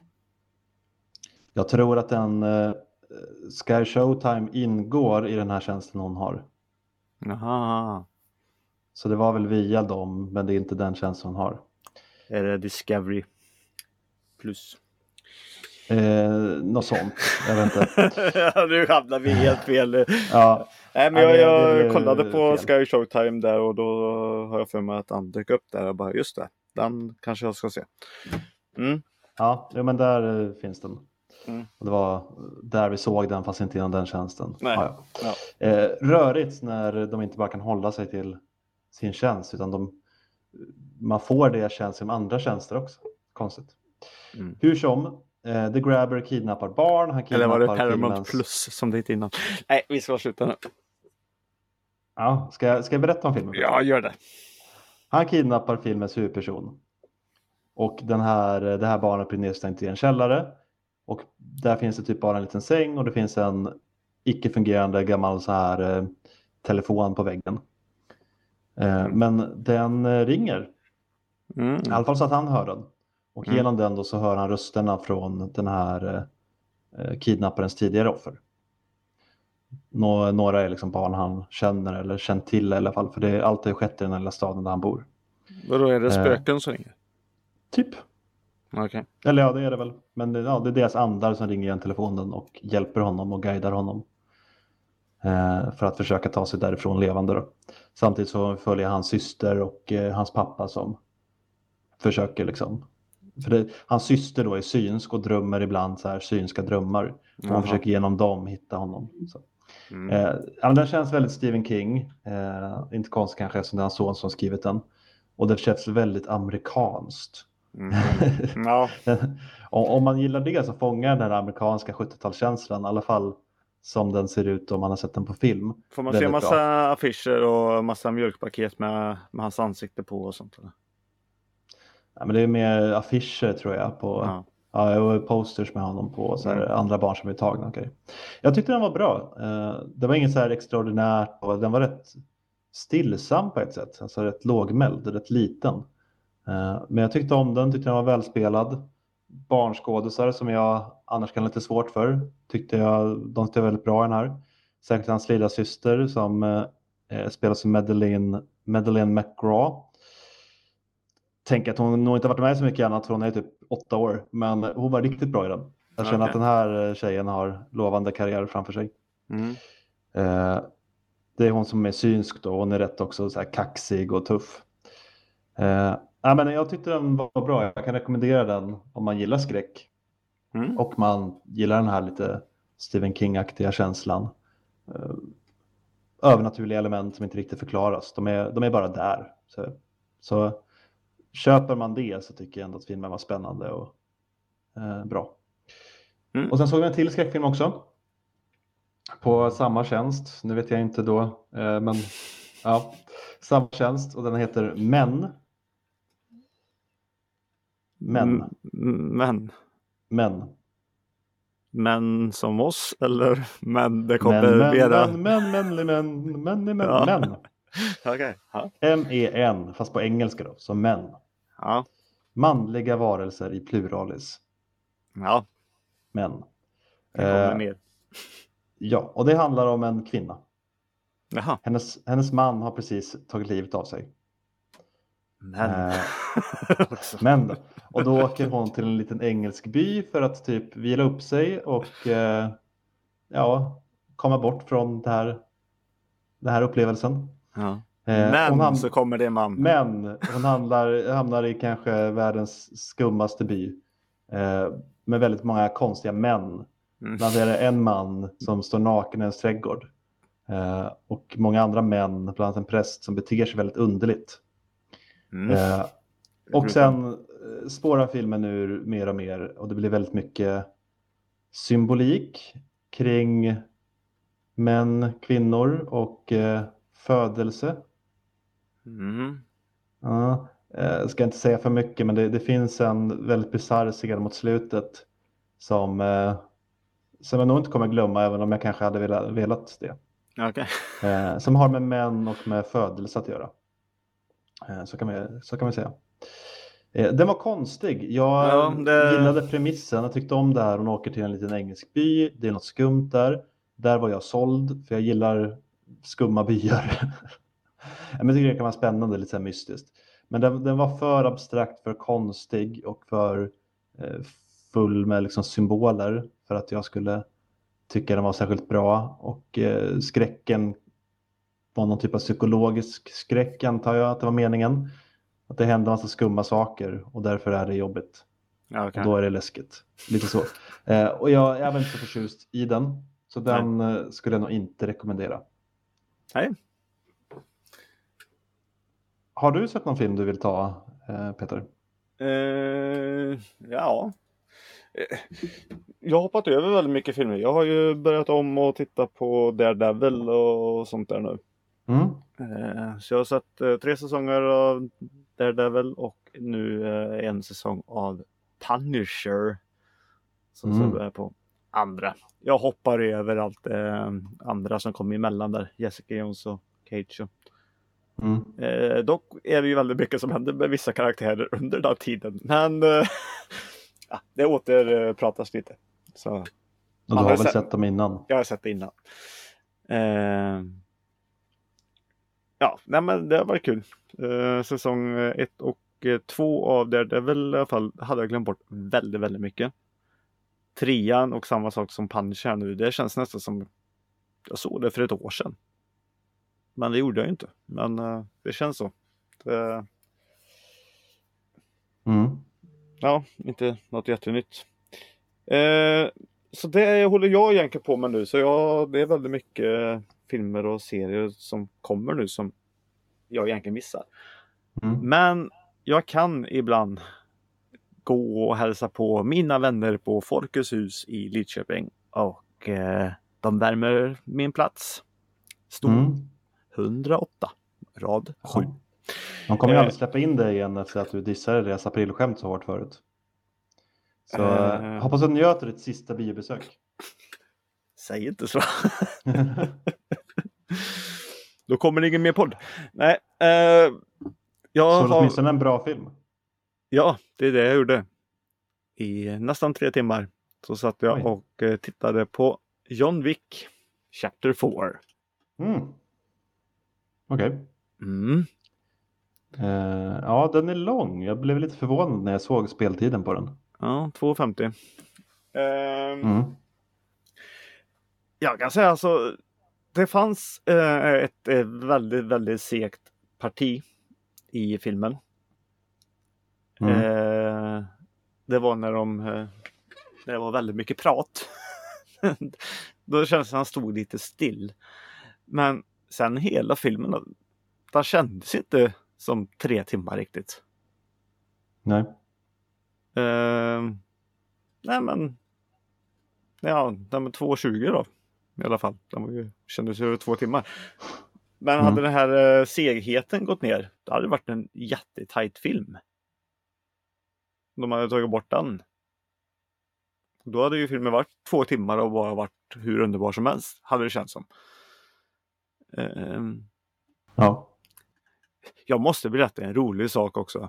[SPEAKER 1] Jag tror att den Sky Showtime ingår i den här tjänsten hon har.
[SPEAKER 2] Aha.
[SPEAKER 1] Så det var väl via dem, men det är inte den tjänsten hon har.
[SPEAKER 2] Är det Discovery Plus?
[SPEAKER 1] Något sånt, jag vet inte.
[SPEAKER 2] Nu hamnar vi helt fel.
[SPEAKER 1] Ja.
[SPEAKER 2] Nej, men jag kollade på fel. Sky Showtime där och då har jag för mig att han dök upp där och bara just det, den kanske jag ska se.
[SPEAKER 1] Ja, men där finns den. Och det var där vi såg den fast inte innan den tjänsten.
[SPEAKER 2] Ja.
[SPEAKER 1] Rörigt när de inte bara kan hålla sig till sin tjänst utan man får det tjänst som andra tjänster också. Konstigt. Hur som, The Grabber kidnappar barn. Han kidnappar
[SPEAKER 2] eller var det Paramount Plus som det hette innan? Nej, vi ska sluta nu.
[SPEAKER 1] Ja, ska jag berätta om filmen?
[SPEAKER 2] Ja, gör det.
[SPEAKER 1] Han kidnappar filmens huvudperson. Och det här barnet blir nedstängt i en källare. Och där finns det typ bara en liten säng och det finns en icke-fungerande gammal så här telefon på väggen. Men den ringer. I alla fall så att han hör den. Och genom den då så hör han rösterna från den här kidnapparens tidigare offer. Några är liksom barn han känner eller känt till i alla fall. För det allt har skett i den lilla staden där han bor.
[SPEAKER 2] Vadå, är det spöken som ringer?
[SPEAKER 1] Typ.
[SPEAKER 2] Okay.
[SPEAKER 1] Eller ja, det är det väl. Men det är deras andar som ringer igen telefonen och hjälper honom och guidar honom. För att försöka ta sig därifrån levande då. Samtidigt så följer hans syster och hans pappa som försöker liksom. För hans syster då är synsk och drömmer ibland så här synska drömmar. Och man försöker genom dem hitta honom. Så. Men den känns väldigt Stephen King. Inte konstigt kanske eftersom det är hans son som skrivit den. Och det känns väldigt amerikanskt.
[SPEAKER 2] Ja.
[SPEAKER 1] Om man gillar det så fångar den här amerikanska 70-talskänslan i alla fall som den ser ut om man har sett den på film.
[SPEAKER 2] Får man se massa affischer och massa mjölkpaket med hans ansikte på och sånt? Eller?
[SPEAKER 1] Ja, men det är mer affischer tror jag på och posters med honom på så här, andra barn som är tagna. Okay. Jag tyckte den var bra. Det var inget så här extraordinärt och den var rätt stillsam på ett sätt. Alltså rätt lågmäld, rätt liten. Men jag tyckte om den, tyckte den var välspelad. Barnskådisar som jag annars kan lite svårt för de tyckte jag väldigt bra i den här. Särskilt hans lilla syster som spelas som Madeleine McGraw. Tänker att hon nog inte varit med så mycket annat för hon är typ 8 år. Men hon var riktigt bra i den. Jag känner att den här tjejen har lovande karriär framför sig. Det är hon som är synsk då. Hon är rätt också så här kaxig och tuff. Men jag tyckte den var bra. Jag kan rekommendera den om man gillar skräck. Och man gillar den här lite Stephen King-aktiga känslan. Övernaturliga element som inte riktigt förklaras. De är bara där. Så köper man det så tycker jag ändå att filmen var spännande och bra. Och sen såg vi en till skräckfilm också. På samma tjänst. Nu vet jag inte då. Men ja, samma tjänst. Och den heter Men.
[SPEAKER 2] män som oss, eller men det kommer mera...
[SPEAKER 1] Män.
[SPEAKER 2] Okej. Ja.
[SPEAKER 1] M-E-N, fast på engelska då, som män.
[SPEAKER 2] Ja.
[SPEAKER 1] Manliga varelser i pluralis.
[SPEAKER 2] Ja,
[SPEAKER 1] Män.
[SPEAKER 2] det kommer mer.
[SPEAKER 1] Ja, och det handlar om en kvinna.
[SPEAKER 2] Jaha.
[SPEAKER 1] Hennes man har precis tagit livet av sig. Men då. Och då åker hon till en liten engelsk by för att typ vila upp sig och komma bort från den här upplevelsen.
[SPEAKER 2] Ja. Men så kommer det man.
[SPEAKER 1] Men hon hamnar i kanske världens skummaste by. Med väldigt många konstiga män. Bland är det en man som står naken i en trädgård. Och många andra män, bland annat en präst som beter sig väldigt underligt. Och sen spårar filmen ur mer och mer. Och det blir väldigt mycket symbolik kring män, kvinnor och födelse. Jag ska inte säga för mycket, men det finns en väldigt bizarr scen mot slutet som jag nog inte kommer glömma, även om jag kanske hade velat det.
[SPEAKER 2] Okay.
[SPEAKER 1] Som har med män och med födelse att göra. Så kan vi säga. Den var konstig. Jag gillade premissen. Jag tyckte om det här. Hon åker till en liten engelsk by. Det är något skumt där. Där var jag såld. För jag gillar skumma byar. Men jag tycker det kan vara spännande. Lite så här mystiskt. Men den var för abstrakt. För konstig. Och för full med liksom symboler. För att jag skulle tycka den var särskilt bra. Och skräcken var någon typ av psykologisk skräck, antar jag att det var meningen. Att det händer massa skumma saker och därför är det jobbigt.
[SPEAKER 2] Okay.
[SPEAKER 1] Och då är det läskigt. Lite så. Och jag är väl inte så förtjust i den. Så den skulle jag nog inte rekommendera.
[SPEAKER 2] Nej.
[SPEAKER 1] Har du sett någon film du vill ta, Peter?
[SPEAKER 2] Ja. Jag har hoppat över väldigt mycket filmer. Jag har ju börjat om och titta på Daredevil och sånt där nu. Så jag har sett 3 säsonger av Daredevil och nu en säsong av Punisher som så är på andra. Jag hoppar över allt det andra som kommer emellan där. Jessica Jones och Cage. Dock är det ju väldigt mycket som händer med vissa karaktärer under den tiden. Men det återpratas lite. Så,
[SPEAKER 1] och du har väl sett dem innan?
[SPEAKER 2] Jag har sett det innan. Ja, nej, men det var kul. Säsong 1 och 2 av Daredevil i alla fall hade jag glömt bort väldigt, väldigt mycket. 3:an och samma sak som Punisher nu. Det känns nästan som jag såg det för ett år sedan. Men det gjorde jag inte. Men det känns så. Ja, inte något jättenytt. Så det håller jag egentligen på med nu. Så det är väldigt mycket filmer och serier som kommer nu som jag egentligen missar. Men jag kan ibland gå och hälsa på mina vänner på Folkets hus i Lidköping. Och de värmer min plats. Stor. 108. Rad 7.
[SPEAKER 1] De kommer ju aldrig släppa in dig igen efter att du dissade deras aprilskämt så hårt förut. Så hoppas att du njöter ditt sista biobesök.
[SPEAKER 2] Säg inte så. Då kommer det ingen mer podd. Nej.
[SPEAKER 1] Så det åtminstone en bra film.
[SPEAKER 2] Ja, det är det jag gjorde. I nästan 3 timmar. Så satt jag och tittade på John Wick Chapter 4.
[SPEAKER 1] Okej. Ja, den är lång. Jag blev lite förvånad när jag såg speltiden på den.
[SPEAKER 2] Ja, 2,50. Jag kan säga alltså, det fanns ett väldigt, väldigt segt parti i filmen. Det var när det var väldigt mycket prat. Då kändes det som han stod lite still. Men sen hela filmen, det kändes inte som 3 timmar riktigt.
[SPEAKER 1] Nej.
[SPEAKER 2] Nej men. Ja, de är 2,20 då. I alla fall. De kändes över 2 timmar. Men hade den här segheten gått ner, då hade det varit en jättetajt film. De hade tagit bort den. Då hade ju filmen varit 2 timmar och bara varit hur underbar som helst, hade det känts som.
[SPEAKER 1] Ja.
[SPEAKER 2] Jag måste berätta en rolig sak också.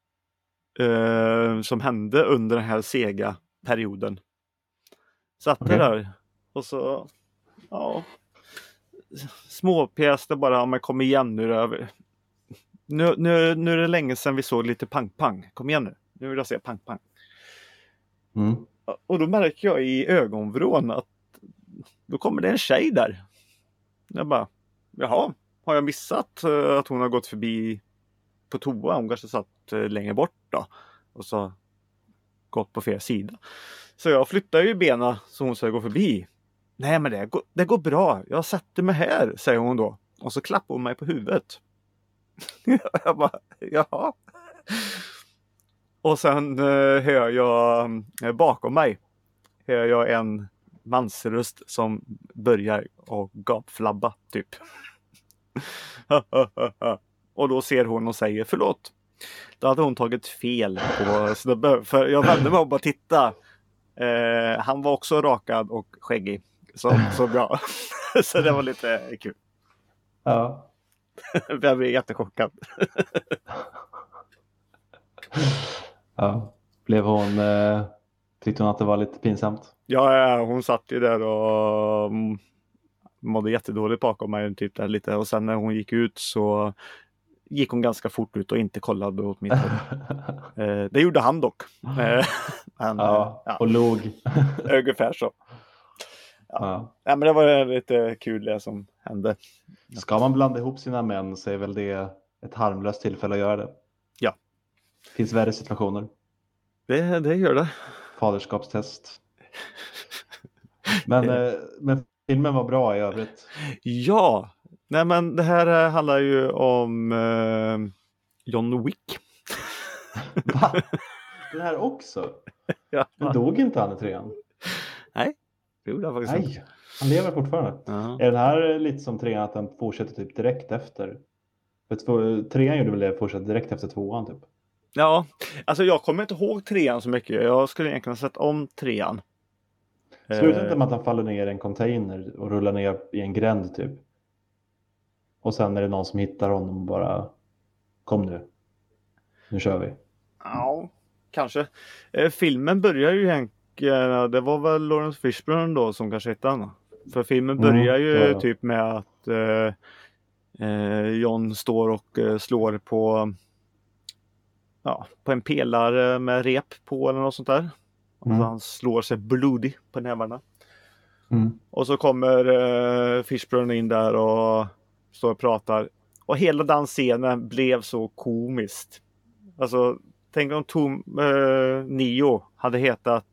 [SPEAKER 2] Som hände under den här sega perioden. Satt det där och så småpjäster bara, men kom igen nu över. Nu är det länge sedan vi såg lite pang-pang. Kom igen nu. Nu vill jag se pang-pang.
[SPEAKER 1] Mm.
[SPEAKER 2] Och då märker jag i ögonvrån att då kommer det en tjej där. Jag bara, jaha, har jag missat att hon har gått förbi på toa? Hon kanske satt längre bort då. Och så gått på fel sida. Så jag flyttar ju benen så hon ska gå förbi. Nej, men det går bra. Jag sätter mig här, säger hon då. Och så klappar hon mig på huvudet. Jag bara, jaha. Och sen hör jag bakom mig en mansröst som börjar och gapflabba typ. Och då ser hon och säger förlåt. Då hade hon tagit fel på snubben. För jag vände mig om och bara titta. Han var också rakad och skäggig. Så bra. Så det var lite kul.
[SPEAKER 1] Ja.
[SPEAKER 2] Jag blev jättechockad.
[SPEAKER 1] Ja. Blev hon... Tyckte hon att det var lite pinsamt?
[SPEAKER 2] Ja, hon satt ju där och mådde jättedåligt bakom mig typ där lite. Och sen när hon gick ut så gick hon ganska fort ut och inte kollade åt mitt håll. Det gjorde han dock.
[SPEAKER 1] Och log.
[SPEAKER 2] Ungefär så. Ja, men det var lite kul det som hände.
[SPEAKER 1] Ska man blanda ihop sina män så är väl det ett harmlöst tillfälle att göra det.
[SPEAKER 2] Ja.
[SPEAKER 1] Finns värre situationer.
[SPEAKER 2] Det gör det.
[SPEAKER 1] Faderskapstest. Men filmen var bra i övrigt.
[SPEAKER 2] Ja. Nej, men det här handlar ju om John Wick.
[SPEAKER 1] Va? Den här också?
[SPEAKER 2] Ja.
[SPEAKER 1] Men dog inte han i 3:an?
[SPEAKER 2] Nej, det gjorde han faktiskt inte.
[SPEAKER 1] Han lever fortfarande.
[SPEAKER 2] Ja.
[SPEAKER 1] Är den här lite som 3:an att den fortsätter typ direkt efter? För 3:an gjorde väl det, fortsätter direkt efter 2:an typ?
[SPEAKER 2] Ja, alltså jag kommer inte ihåg 3:an så mycket. Jag skulle egentligen ha sett om 3:an.
[SPEAKER 1] Slutar inte med att han faller ner i en container och rullar ner i en gränd typ? Och sen är det någon som hittar honom och bara kom nu kör vi.
[SPEAKER 2] Ja, kanske. Filmen börjar ju egentligen, det var väl Lawrence Fishburne då som kanske hette han. För filmen börjar ju typ med att John står och slår på en pelare med rep på eller något sånt där. Och så han slår sig blodig på nävarna. Och så kommer Fishburne in där och står och pratar. Och hela den scenen blev så komiskt. Alltså, tänk om Neo hade hetat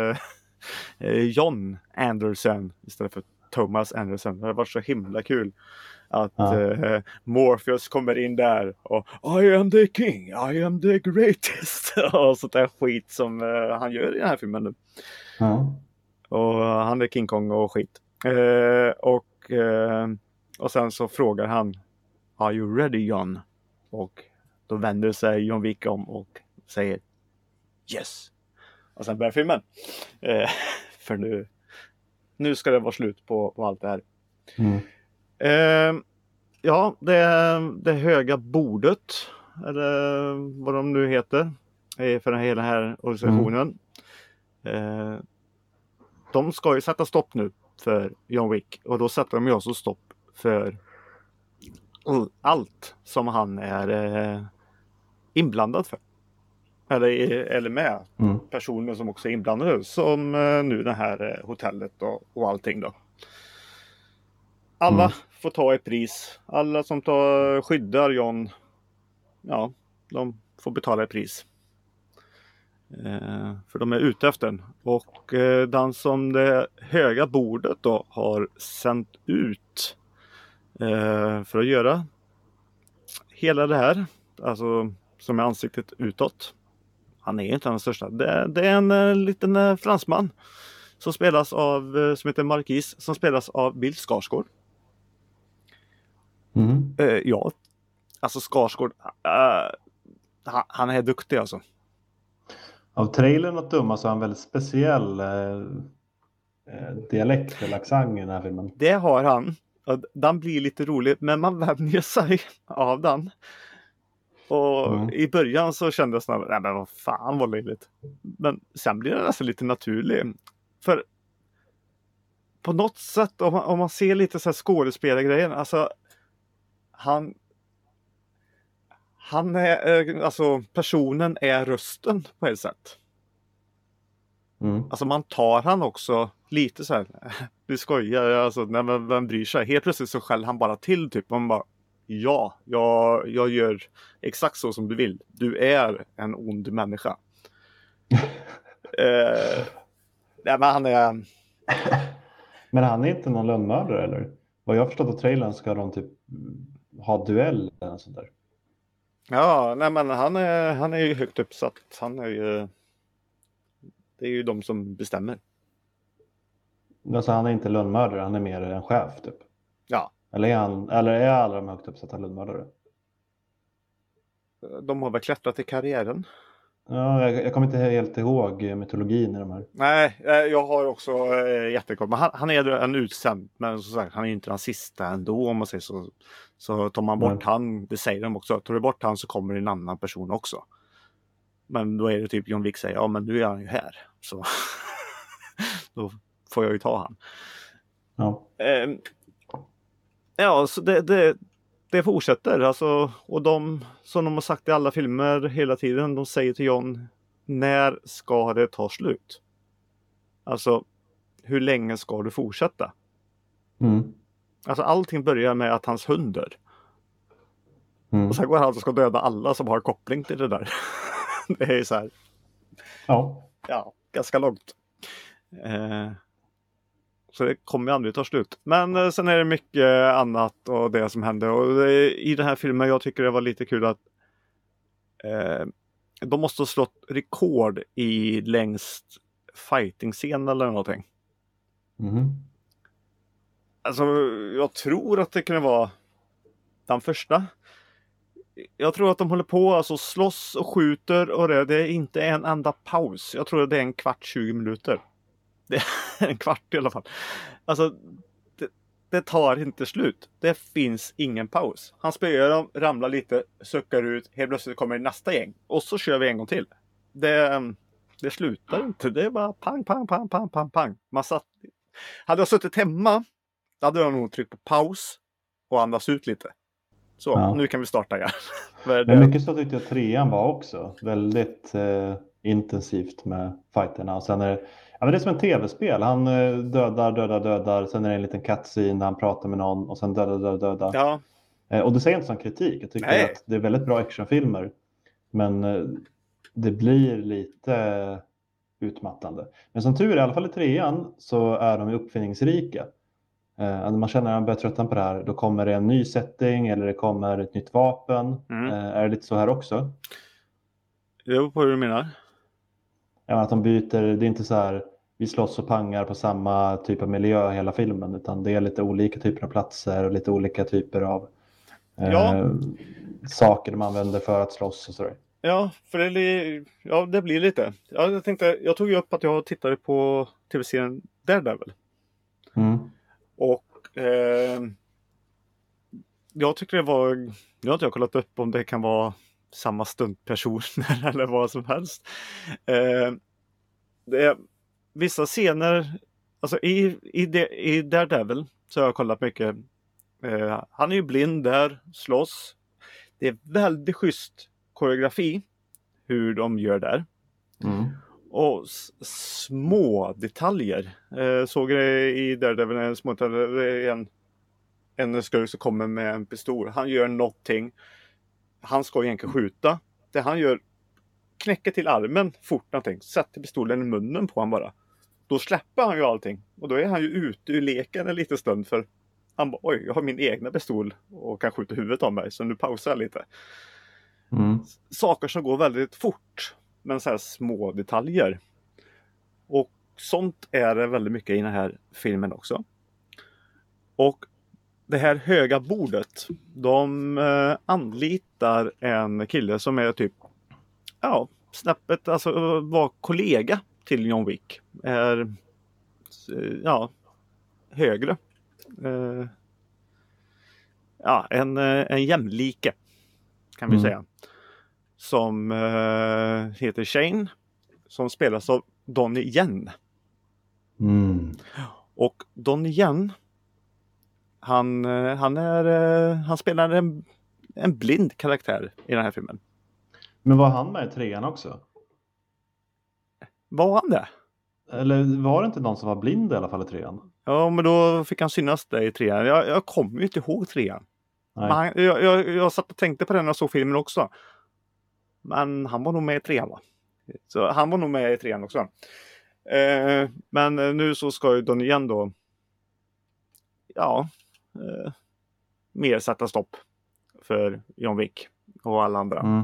[SPEAKER 2] John Anderson istället för Thomas Anderson. Det hade varit så himla kul att Morpheus kommer in där och I am the king, I am the greatest och sånt där skit som han gör i den här filmen nu. Och han är King Kong och skit. Och sen så frågar han Are you ready, John? Och då vänder sig John Wick om och säger yes. Och sen börjar filmen. För nu ska det vara slut på allt det här. Ja, det höga bordet, eller vad de nu heter, för hela den här organisationen. De ska ju sätta stopp nu för John Wick. Och då sätter de ju också stopp för allt som han är inblandad för. Eller med personer som också är inblandade. Som nu det här hotellet och allting då. Alla får ta ett pris. Alla som skyddar John, ja, de får betala ett pris. För de är ute efter den. Och den som det höga bordet då har sänt ut för att göra hela det här, alltså som är ansiktet utåt. Han är inte den största. Det är en liten fransman som spelas av, som heter Marquis, som spelas av Bill Skarsgård. Ja, alltså Skarsgård, han är duktig alltså.
[SPEAKER 1] Av trailern att döma så har han väldigt speciell dialekt eller accent i den här filmen.
[SPEAKER 2] Det har han. Den blir lite rolig, men man vänjer sig av den. Och i början så kändes det, nej men vad fan vad löjligt. Men sen blir det nästan lite naturlig. För på något sätt, om man ser lite så här skådespelargrejen, alltså han är, alltså personen är rösten på ett sätt. Alltså man tar han också lite så här, du skojar, alltså nej men vem bryr sig? Helt plötsligt så skäller han bara till typ, man bara, ja, jag gör exakt så som du vill. Du är en ond människa. Nej men han är...
[SPEAKER 1] Men han är inte någon lönnmördare eller? Vad jag har förstått av trailern ska de typ ha duell eller något sånt där.
[SPEAKER 2] Ja, nej men han är ju högt uppsatt. Han är ju... Det är ju de som bestämmer.
[SPEAKER 1] Alltså han är inte lönnmördare, han är mer en chef typ.
[SPEAKER 2] Ja.
[SPEAKER 1] Eller är alla de högt uppsatta lönnmördare?
[SPEAKER 2] De har väl klättrat i karriären.
[SPEAKER 1] Ja, jag kommer inte helt ihåg mytologin i de här.
[SPEAKER 2] Nej, jag har också jättekoll. Men han är en utsänd. Men som sagt, han är inte den sista ändå om man säger så. Så tar man bort han, det säger de också. Tar du bort han så kommer en annan person också. Men då är det typ John Wick säger, ja men nu är han ju här. Så då får jag ju ta han.
[SPEAKER 1] Ja.
[SPEAKER 2] Ja, så det fortsätter. Alltså, och de, som de har sagt i alla filmer hela tiden, de säger till John, när ska det ta slut? Alltså, hur länge ska du fortsätta? Alltså, allting börjar med att hans hund dör. Och sen går han och ska döda alla som har koppling till det där. Det är så här. Ja, ganska långt. Så det kommer aldrig ta slut. Men sen är det mycket annat och det som händer. Och i den här filmen jag tycker det var lite kul att de måste ha slått rekord i längst fighting-scen eller någonting. Alltså jag tror att det kunde vara den första. Jag tror att de håller på alltså slåss och skjuter och det är inte en enda paus. Jag tror att det är en kvart, 20 minuter. Det är en kvart i alla fall. Alltså, det tar inte slut. Det finns ingen paus. Han spöar dem, ramlar lite, suckar ut. Helt plötsligt kommer nästa gäng. Och så kör vi en gång till. Det slutar inte. Det är bara pang, pang, pang, pang, pang, pang. Hade jag suttit hemma, då hade jag nog tryckt på paus och andas ut lite. Så, nu kan vi starta igen.
[SPEAKER 1] Men mycket så tyckte jag trean var också. Väldigt intensivt med fighterna. Och sen är men det är som en tv-spel. Han dödar. Sen är det en liten cutscene där han pratar med någon. Och sen dödar.
[SPEAKER 2] Ja.
[SPEAKER 1] Och det säger inte som kritik. Jag tycker att det är väldigt bra actionfilmer. Men det blir lite utmattande. Men som tur är, i alla fall i trean, så är de uppfinningsrika. När man känner att man börjar tröttna på det här, då kommer det en ny setting eller det kommer ett nytt vapen. Är det lite så här också?
[SPEAKER 2] Jo, på hur du menar?
[SPEAKER 1] Ja, att de byter, det är inte så här vi slåss och pangar på samma typ av miljö hela filmen, utan det är lite olika typer av platser och lite olika typer av saker de använder för att slåss och sådär. Ja,
[SPEAKER 2] för det blir lite. Ja, jag tog ju upp att jag tittade på tv-serien Daredevil. Och jag tycker det var, nu har inte jag kollat upp om det kan vara samma stuntpersoner eller vad som helst. Det är vissa scener, alltså i Daredevil så har jag kollat mycket. Han är ju blind där, slåss. Det är väldigt schysst koreografi hur de gör där. Och små detaljer. Såg det i Daredevil en små detaljer. En skurk som kommer med en pistol. Han gör någonting. Han ska egentligen skjuta. Det han gör, knäcker till armen fort någonting. Sätter pistolen i munnen på han bara. Då släpper han ju allting. Och då är han ju ute ur leken en liten stund. För han bara, oj, jag har min egna pistol och kan skjuta huvudet av mig. Så nu pausar jag lite. Saker som går väldigt fort. Men så här små detaljer. Och sånt är det väldigt mycket i den här filmen också. Och det här höga bordet. De anlitar en kille som är typ snäppet, alltså var kollega till John Wick är högre. En jämlike kan vi säga. Som heter Shane, som spelas av Donnie Yen. Och Donnie Yen, han spelar en blind karaktär i den här filmen.
[SPEAKER 1] Men var han med i 3:an också?
[SPEAKER 2] Var han det?
[SPEAKER 1] Eller var det inte någon som var blind i alla fall i 3:an?
[SPEAKER 2] Ja, men då fick han synas där i 3:an. Jag kommer ju inte ihåg 3:an.
[SPEAKER 1] Nej.
[SPEAKER 2] Men jag satt och tänkte på den när jag såg filmen också. Men han var nog med i 3:an, va? Så han var nog med i 3:an också. Men nu så ska ju Donnie Yen då mer sätta stopp för John Wick och alla andra.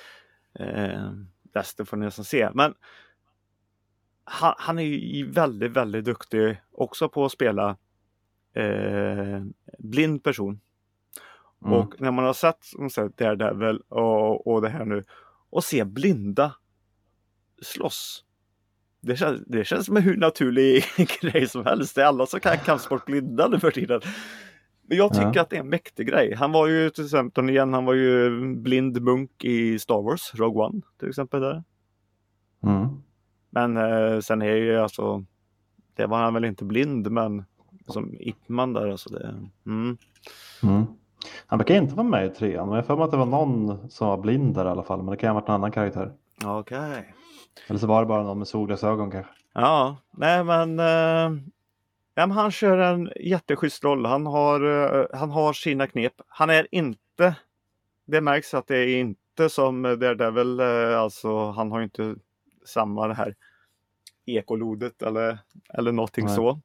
[SPEAKER 2] Resten får ni nästan se. Men han är ju väldigt, väldigt duktig också på att spela blind person. Och när man har sett Daredevil och det här nu och se blinda slåss. Det känns som en hur naturlig grej som helst. Det är alla som kan kampsport blinda nu för tiden. Men jag tycker att det är en mäktig grej. Han var ju till exempel igen, han var ju blind munk i Star Wars, Rogue One till exempel där. Men sen är ju alltså, det var han väl inte blind, men som Ip Man där alltså det.
[SPEAKER 1] Han brukar inte vara med i 3:an, men jag får mig att det var någon som var blind där i alla fall, men det kan ha varit en annan karaktär.
[SPEAKER 2] Okej.
[SPEAKER 1] Eller så var det bara någon med solglasögon kanske.
[SPEAKER 2] Ja, nej men han kör en jätteschysst roll. Han har sina knep. Han är inte, det märks att det är inte som Daredevil, alltså han har inte samma det här ekolodet eller någonting så.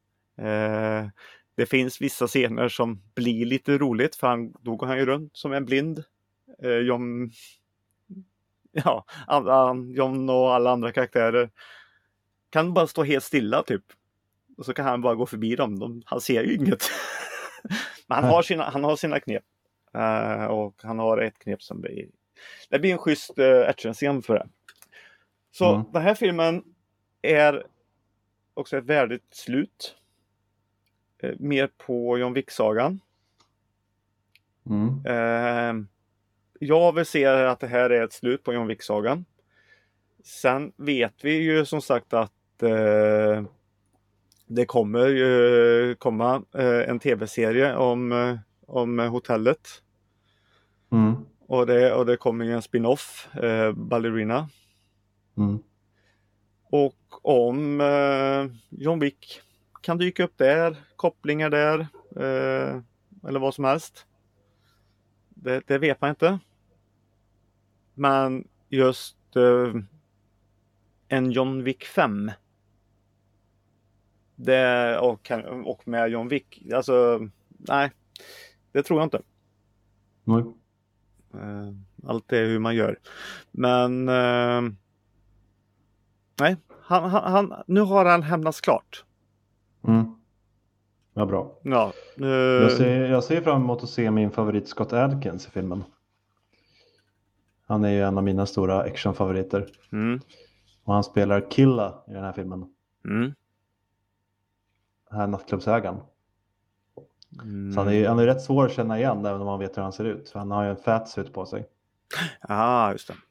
[SPEAKER 2] Det finns vissa scener som blir lite roligt, för då går han ju runt som en blind. John och alla andra karaktärer kan bara stå helt stilla typ. Och så kan han bara gå förbi dem. Han ser ju inget. Men han har sina knep. Och han har ett knep som det blir en schysst actionscen för det. Så den här filmen är också ett värdigt slut. Mer på John Wick-sagan. Jag vill se att det här är ett slut på John Wick-sagan. Sen vet vi ju som sagt att det kommer ju komma en tv-serie om hotellet. Och det kommer ju en spin-off, Ballerina. Och om John Wick kan dyka upp där, kopplingar där, eller vad som helst. Det vet man inte. Men just en John Wick 5 och med John Wick, alltså nej, det tror jag inte. Allt är hur man gör. Men nej, nu har han hämnats klart.
[SPEAKER 1] Ja, bra.
[SPEAKER 2] Ja,
[SPEAKER 1] jag ser fram emot att se min favorit Scott Adkins i filmen. Han är ju en av mina stora actionfavoriter. Och han spelar Killa i den här filmen. Den här nattklubbsägaren. Så han är rätt svår att känna igen även om man vet hur han ser ut. För han har ju en fatsuit på sig.
[SPEAKER 2] Just det.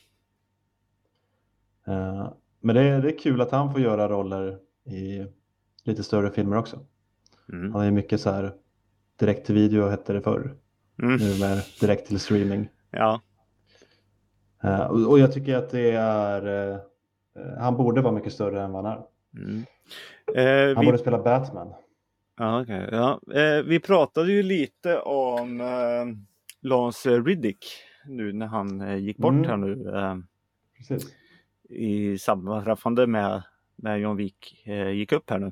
[SPEAKER 1] Men det är kul att han får göra roller i lite större filmer också. Han är mycket så här direkt till video hette det förr. Nu med direkt till streaming.
[SPEAKER 2] Ja.
[SPEAKER 1] Och jag tycker att det är han borde vara mycket större än vad han är. Han borde spela Batman.
[SPEAKER 2] Okay. Ja. Vi pratade ju lite om Lance Riddick nu när han gick bort här nu.
[SPEAKER 1] Precis.
[SPEAKER 2] I sammanträffande med när John Wick gick upp här nu.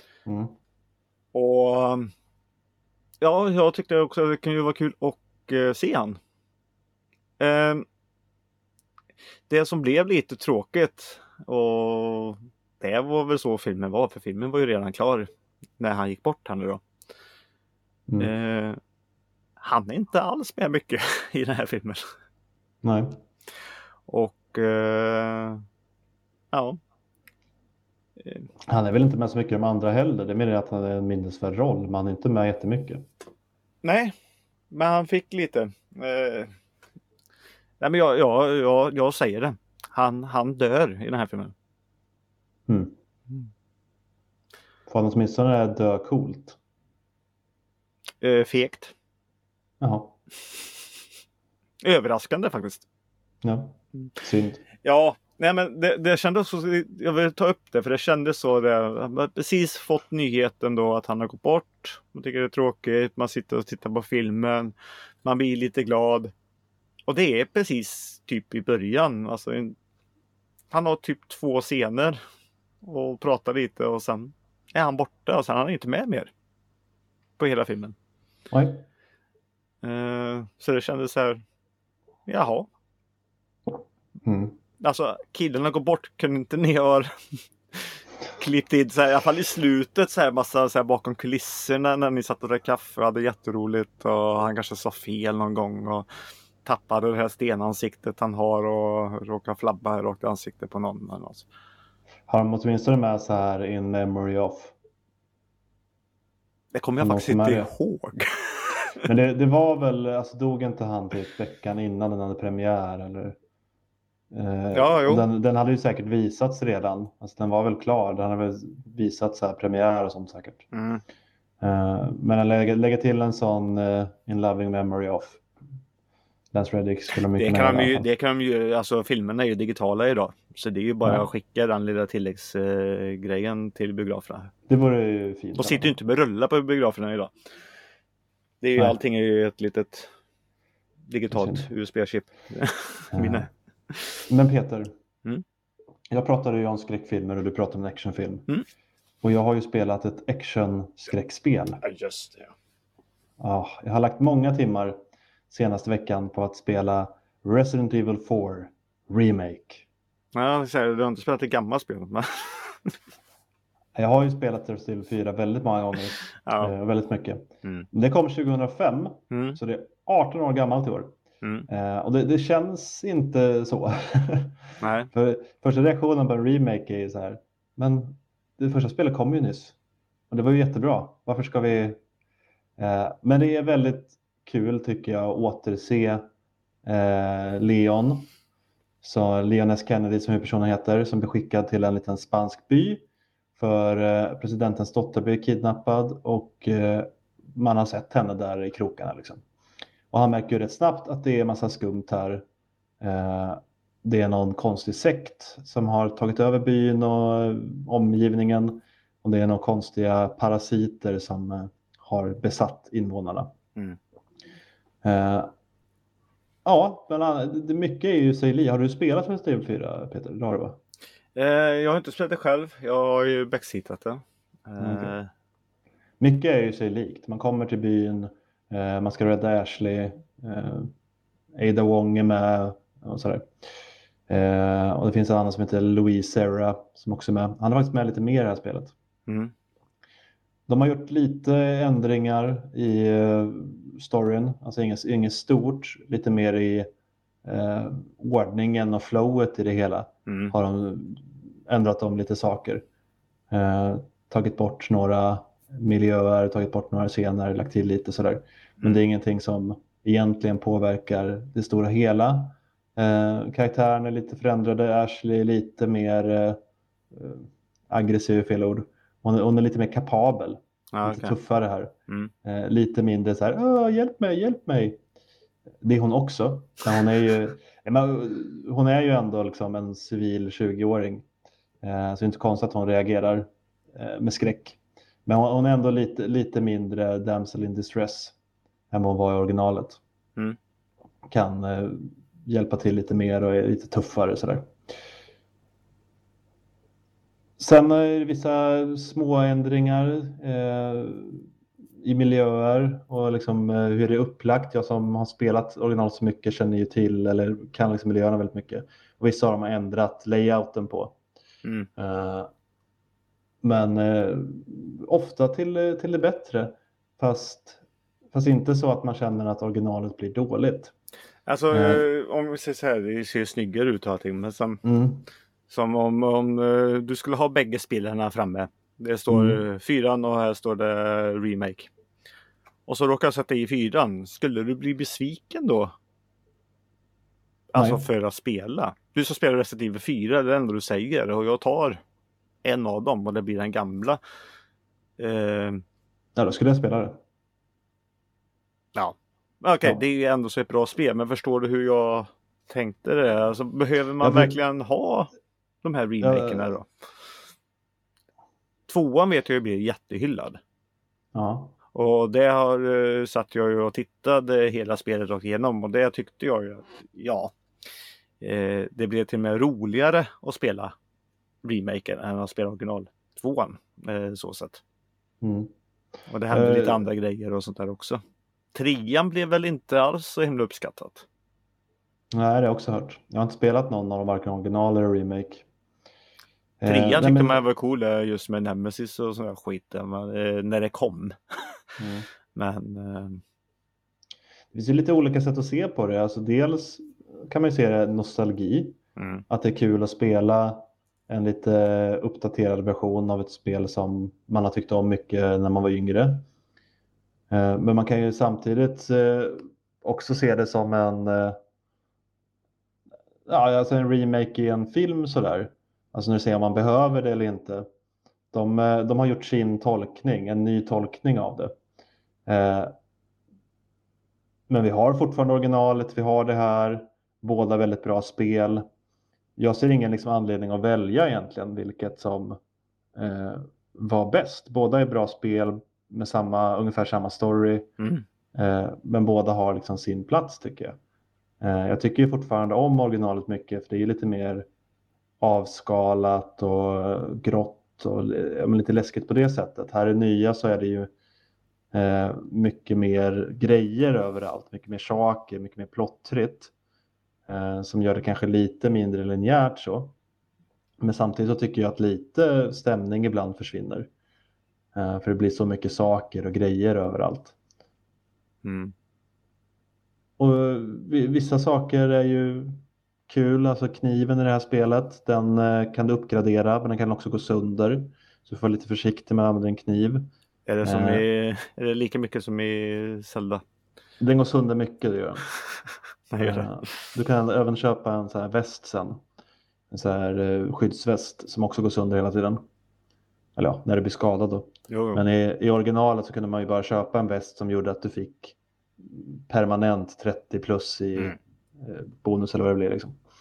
[SPEAKER 2] Och ja, jag tyckte också att det kan ju vara kul att se han. Det som blev lite tråkigt, och det var väl så filmen var, för filmen var ju redan klar när han gick bort här nu då. Han är inte alls med mycket i den här filmen.
[SPEAKER 1] Nej.
[SPEAKER 2] Och Och ja.
[SPEAKER 1] Han är väl inte med så mycket i de andra heller. Det är mer det att han är en minnesvärd roll. Men han är inte med jättemycket.
[SPEAKER 2] Nej, men han fick lite. Nej, men jag säger det. Han dör i den här filmen.
[SPEAKER 1] Mm. Får han åtminstone dö coolt?
[SPEAKER 2] Fegt.
[SPEAKER 1] Jaha.
[SPEAKER 2] Överraskande faktiskt.
[SPEAKER 1] Ja, synd.
[SPEAKER 2] Ja, nej men det kändes så, jag vill ta upp det för det kändes så man har precis fått nyheten då att han har gått bort. Man tycker det är tråkigt, man sitter och tittar på filmen, man blir lite glad. Och det är precis typ i början, alltså han har typ 2 scener och pratar lite och sen är han borta och sen är han inte med mer på hela filmen.
[SPEAKER 1] Oj.
[SPEAKER 2] Så det kändes så här, jaha. Alltså killen har gått bort, kunde inte ni ha klippt in så här, i alla fall i slutet så här massa så här bakom kulisserna när ni satt och drack kaffe och hade jätteroligt och han kanske sa fel någon gång och tappade det här stenansiktet han har och råkade flabba rakt i ansiktet på någon eller något.
[SPEAKER 1] Har de åtminstone med så här in memory of?
[SPEAKER 2] Det kommer jag faktiskt inte ihåg.
[SPEAKER 1] Men det var väl, alltså dog inte han typ veckan innan den hade premiär eller?
[SPEAKER 2] Ja, jo.
[SPEAKER 1] Den hade ju säkert visats redan. Alltså den var väl klar. Den hade väl visats så här premiär och sånt säkert. Men lägga till en sån in loving memory of Lance Reddick skulle mycket
[SPEAKER 2] det kan de ju, alltså filmerna är ju digitala idag. Så det är ju bara att skicka den lilla tilläggsgrejen till biograferna.
[SPEAKER 1] Det vore ju fint.
[SPEAKER 2] De sitter ju inte med rullar på biograferna idag. Det är ju, allting är ju ett litet digitalt USB-chip. Minne.
[SPEAKER 1] Men Peter, jag pratade ju om skräckfilmer och du pratade om en actionfilm. Och jag har ju spelat ett action-skräckspel.
[SPEAKER 2] Ja, just det.
[SPEAKER 1] Ja, jag har lagt många timmar senaste veckan på att spela Resident Evil 4 Remake.
[SPEAKER 2] Ja, du har inte spelat det gamla spelet, men...
[SPEAKER 1] Jag har ju spelat Resident Evil 4 väldigt många gånger. Väldigt mycket. Det kom 2005, så det är 18 år gammalt i år. Och det känns inte så.
[SPEAKER 2] Nej.
[SPEAKER 1] För första reaktionen på en remake är ju så här. Men det första spelet kom ju nyss. Och det var ju jättebra. Varför ska vi... Men det är väldigt kul tycker jag att återse Leon. Så Leon S. Kennedy som huvudpersonen heter. Som blir skickad till en liten spansk by. För presidentens dotter blir kidnappad. Och man har sett henne där i krokarna liksom. Och han märker ju rätt snabbt att det är en massa skumt här. Det är någon konstig sekt som har tagit över byn och omgivningen. Och det är några konstiga parasiter som har besatt invånarna. Ja, men mycket är ju sig li. Har du spelat Resident Evil 4, Peter? Det har du, va?
[SPEAKER 2] Jag har inte spelat det själv. Jag har ju backsittat det.
[SPEAKER 1] Okay. Mycket är ju sig likt. Man kommer till byn. Man ska rädda Ashley. Ada Wong är med. Och sådär. Och det finns en annan som heter Louise Serra som också är med. Han har faktiskt med lite mer i det här spelet. De har gjort lite ändringar i storyn. Alltså inget stort. Lite mer i ordningen och flowet i det hela. Har de ändrat om lite saker. Tagit bort några miljöer, tagit bort några scener, lagt till lite sådär. Men det är ingenting som egentligen påverkar det stora hela. Karaktären är lite förändrade. Ashley är lite mer aggressiv, fel ord. Hon är lite mer kapabel. Lite tuffare här. Lite mindre så här, hjälp mig. Det är hon också. Men hon är ju ändå liksom en civil 20-åring. Så det är inte konstigt att hon reagerar med skräck. Men hon är ändå lite mindre damsel in distress än vad hon var i originalet. Kan hjälpa till lite mer och är lite tuffare sådär. Sen är det vissa små ändringar i miljöer och liksom hur det är upplagt. Jag som har spelat originalet så mycket känner ju till eller kan liksom miljöerna väldigt mycket. Och vissa har de ändrat layouten på. Men ofta till det bättre. Fast inte så att man känner att originalet blir dåligt.
[SPEAKER 2] Alltså om vi säger så här, det ser ju snyggare ut och allting. Men som om du skulle ha bägge spelarna framme. Det står 4 och här står det remake. Och så råkar jag sätta i 4. Skulle du bli besviken då? Alltså för att spela. Du ska spela Resident Evil 4, det är det enda du säger. Och jag tar en av dem och det blir den gamla.
[SPEAKER 1] Ja, då skulle jag spela det.
[SPEAKER 2] Ja. Okej, det är ju ändå så ett bra spel. Men förstår du hur jag tänkte det? Alltså, behöver man verkligen ha de här remakerna då? 2 vet jag ju blir jättehyllad.
[SPEAKER 1] Ja.
[SPEAKER 2] Och det har satt jag ju och tittade hela spelet rakt igenom. Och det tyckte jag ju att, det blev till och med roligare att spela remaken än att spela original 2. Så sett. Och det hände lite andra grejer och sånt där också. 3 blev väl inte alls så himla uppskattat.
[SPEAKER 1] Nej, det har jag också hört. Jag har inte spelat någon av dem, varken original eller remake.
[SPEAKER 2] 3 tyckte man var cool just med Nemesis och sådär skit när det kom. Men
[SPEAKER 1] det finns ju lite olika sätt att se på det. Alltså dels kan man ju se det nostalgi. Att det är kul att spela en lite uppdaterad version av ett spel som man har tyckt om mycket när man var yngre. Men man kan ju samtidigt också se det som en remake i en film sådär. Alltså nu ser jag om man behöver det eller inte. De har gjort sin tolkning, en ny tolkning av det. Men vi har fortfarande originalet, vi har det här. Båda väldigt bra spel. Jag ser ingen anledning att välja egentligen vilket som var bäst. Båda är bra spel med ungefär samma story. Men båda har sin plats tycker jag. Jag tycker fortfarande om originalet mycket, för det är lite mer avskalat och grått och lite läskigt på det sättet. Här i nya så är det ju mycket mer grejer överallt, mycket mer saker, mycket mer plottrigt, som gör det kanske lite mindre linjärt så. Men samtidigt så tycker jag att lite stämning ibland försvinner, för det blir så mycket saker och grejer överallt. Och vissa saker är ju kul, alltså kniven i det här spelet, den kan du uppgradera, men den kan också gå sönder. Så du får vara lite försiktig med att använda en kniv.
[SPEAKER 2] Är det är det lika mycket som i Zelda?
[SPEAKER 1] Den går sönder mycket, det gör
[SPEAKER 2] den.
[SPEAKER 1] Du kan även köpa en så här väst sen. En så här skyddsväst som också går sönder hela tiden. Eller ja, när du blir skadad då.
[SPEAKER 2] Jo. Men
[SPEAKER 1] i originalet så kunde man ju bara köpa en väst som gjorde att du fick permanent 30 plus i bonus eller vad det blir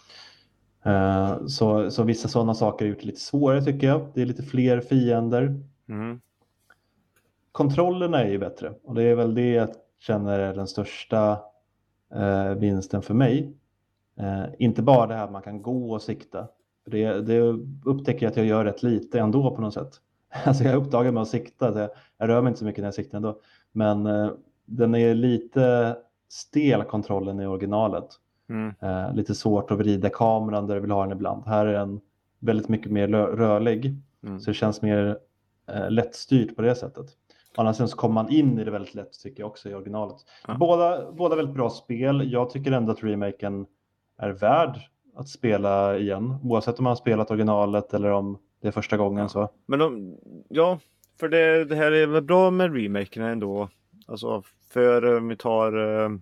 [SPEAKER 1] Så vissa sådana saker är gjort lite svårare tycker jag. Det är lite fler fiender. Kontrollerna är ju bättre. Och det är väl det jag känner är den största vinsten för mig. Inte bara det här att man kan gå och sikta. För det upptäcker jag att jag gör rätt lite ändå på något sätt. Alltså jag uppdagar med att sikta. Jag rör mig inte så mycket när jag siktar ändå. Men den är lite stel, kontrollen i originalet. Lite svårt att vrida kameran där du vill ha den ibland. Här är den väldigt mycket mer rörlig. Så det känns mer lättstyrt på det sättet. Annars så kommer man in i det väldigt lätt tycker jag också i originalet. Båda väldigt bra spel. Jag tycker ändå att remaken är värd att spela igen. Oavsett om man har spelat originalet eller om det är första gången. Så.
[SPEAKER 2] Men för det här är väl bra med remaken ändå. Alltså för om vi tar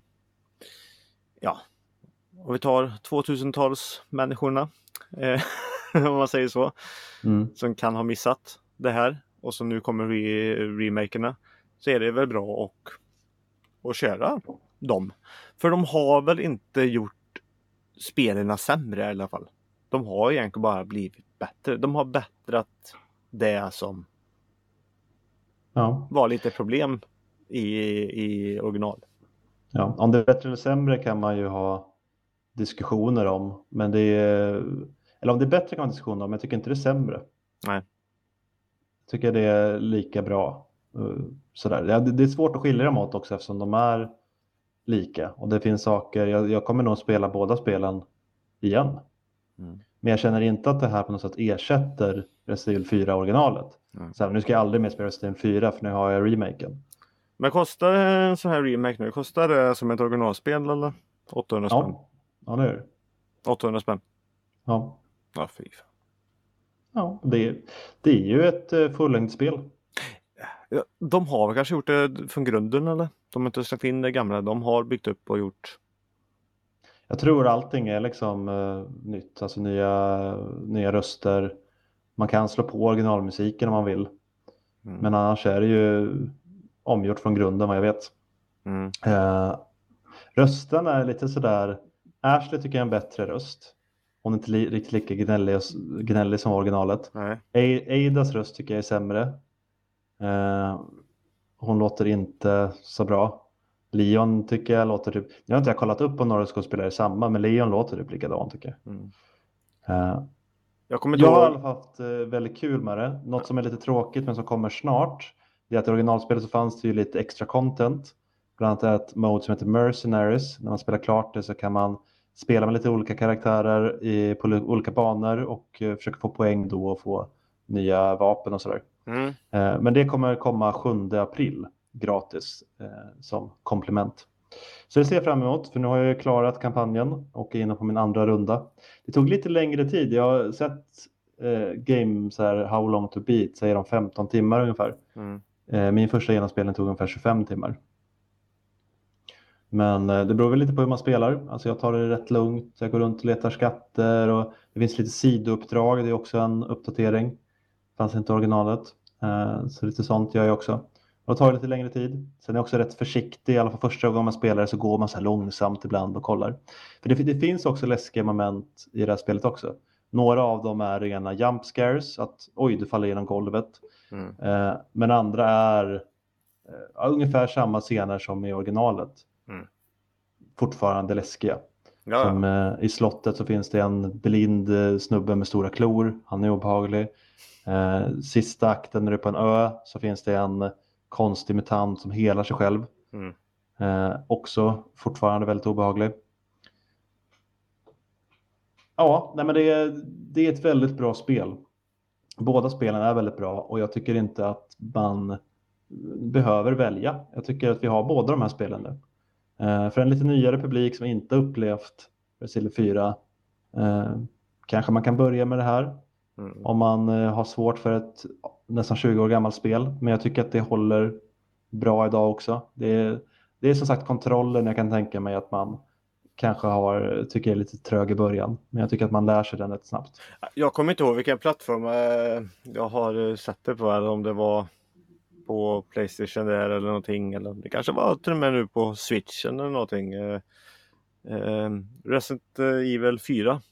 [SPEAKER 2] om vi tar 2000-tals människorna om man säger så, som kan ha missat det här och så nu kommer remakerna, så är det väl bra att köra dem. För de har väl inte gjort spelarna sämre i alla fall. De har egentligen bara blivit bättre. De har bättrat det som var lite problem i original.
[SPEAKER 1] Ja, om det är bättre eller sämre kan man ju ha diskussioner om. Men eller om det är bättre kan man ha diskussioner om. Men jag tycker inte det är sämre.
[SPEAKER 2] Nej.
[SPEAKER 1] Jag tycker det är lika bra. Sådär. Det är svårt att skilja dem åt också eftersom de är lika. Och det finns saker, jag kommer nog spela båda spelen igen. Men jag känner inte att det här på något sätt ersätter Resident Evil 4 originalet. Så här, nu ska jag aldrig mer spela Resident Evil 4 för nu har jag remaken.
[SPEAKER 2] Men kostar en sån här remake nu? Kostar det som ett originalspel eller? 800 spänn.
[SPEAKER 1] Ja, ja det är det.
[SPEAKER 2] 800 spänn.
[SPEAKER 1] Ja,
[SPEAKER 2] Ja, fy fan.
[SPEAKER 1] ja det är ju ett fullängdsspel.
[SPEAKER 2] Ja, de har väl kanske gjort det från grunden eller? De har inte släppt in det gamla. De har byggt upp och gjort.
[SPEAKER 1] Jag tror allting är liksom nytt, alltså nya röster. Man kan slå på originalmusiken om man vill. Men annars är det ju omgjort från grunden vad jag vet.
[SPEAKER 2] Mm.
[SPEAKER 1] Rösten är lite sådär, Ashley tycker jag är en bättre röst. Hon är inte riktigt lika gnällig som originalet.
[SPEAKER 2] Nej.
[SPEAKER 1] Aidas röst tycker jag är sämre. Hon låter inte så bra. Leon tycker jag låter typ, nu har inte jag kollat upp om några skådespelare är samma, men Leon låter typ likadant tycker jag.
[SPEAKER 2] Jag
[SPEAKER 1] har i alla fall haft väldigt kul med det. Något som är lite tråkigt men som kommer snart, det är att i originalspelet så fanns det ju lite extra content. Bland annat ett mode som heter Mercenaries. När man spelar klart det så kan man spela med lite olika karaktärer på olika banor och försöka få poäng då och få nya vapen och sådär. Men det kommer komma 7 april gratis som komplement. Så det ser jag fram emot, för nu har jag klarat kampanjen och är inne på min andra runda. Det tog lite längre tid. Jag har sett games här, How long to beat, säger de 15 timmar ungefär. Min första genomspelning tog ungefär 25 timmar. Men det beror väl lite på hur man spelar. Alltså jag tar det rätt lugnt. Jag går runt och letar skatter och det finns lite sidouppdrag. Det är också en uppdatering. Fanns inte originalet. Så lite sånt gör jag också. Och det tar lite längre tid. Sen är jag också rätt försiktig. I alla fall första gången man spelar så går man så här långsamt ibland och kollar. För det finns också läskiga moment i det här spelet också. Några av dem är rena jump scares. Att oj, du faller genom golvet. Men andra är ungefär samma scener som i originalet. Fortfarande läskiga.
[SPEAKER 2] Ja.
[SPEAKER 1] Som i slottet så finns det en blind snubbe med stora klor. Han är obehaglig. Sista akten när du är på en ö så finns det en konstig mutant som helar sig själv. Också fortfarande väldigt obehaglig. Ja, nej men det är ett väldigt bra spel. Båda spelen är väldigt bra och jag tycker inte att man behöver välja. Jag tycker att vi har båda de här spelen nu. För en lite nyare publik som inte upplevt Resident Evil 4 kanske man kan börja med det här. Om man har svårt för ett nästan 20 år gammalt spel. Men jag tycker att det håller bra idag också. Det är som sagt kontrollen jag kan tänka mig att man kanske tycker är lite trög i början. Men jag tycker att man lär sig den rätt snabbt.
[SPEAKER 2] Jag kommer inte ihåg vilken plattform jag har sett det på. Eller om det var på PlayStation där eller någonting. Eller det kanske var till och med nu på Switch eller någonting. Resident Evil 4.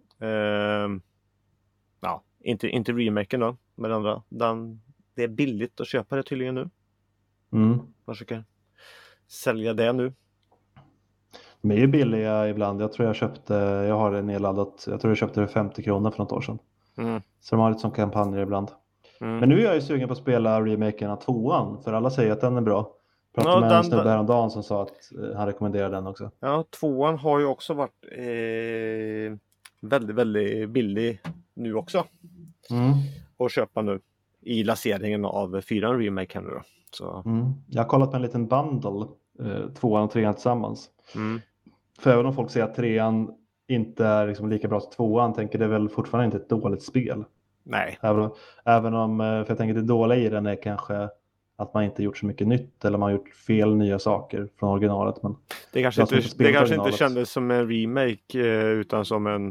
[SPEAKER 2] Ja, inte remaken då. Men andra. Det är billigt att köpa det tydligen nu. Man försöker sälja det nu.
[SPEAKER 1] De är ju billiga ibland. Jag har det nedladdat. Jag tror jag köpte det för 50 kronor för något år sedan. Så de har lite som kampanjer ibland. Men nu är jag ju sugen på att spela remaken av 2:an. För alla säger att den är bra. Pratade med en snubbe häromdagen som sa att han rekommenderar den också.
[SPEAKER 2] Ja, 2:an har ju också varit väldigt, väldigt billig nu också. Att köpa nu. I lanseringen av 4:an remake nu då. Så.
[SPEAKER 1] Jag har kollat på en liten bundle. 2:an och 3:an tillsammans. För även om folk säger att 3:an inte är liksom lika bra som 2:an, tänker det väl fortfarande inte ett dåligt spel.
[SPEAKER 2] Nej.
[SPEAKER 1] Även om, för jag tänker det dåliga i den är kanske att man inte gjort så mycket nytt eller man har gjort fel nya saker från originalet. Men
[SPEAKER 2] det kanske inte kändes som en remake utan som en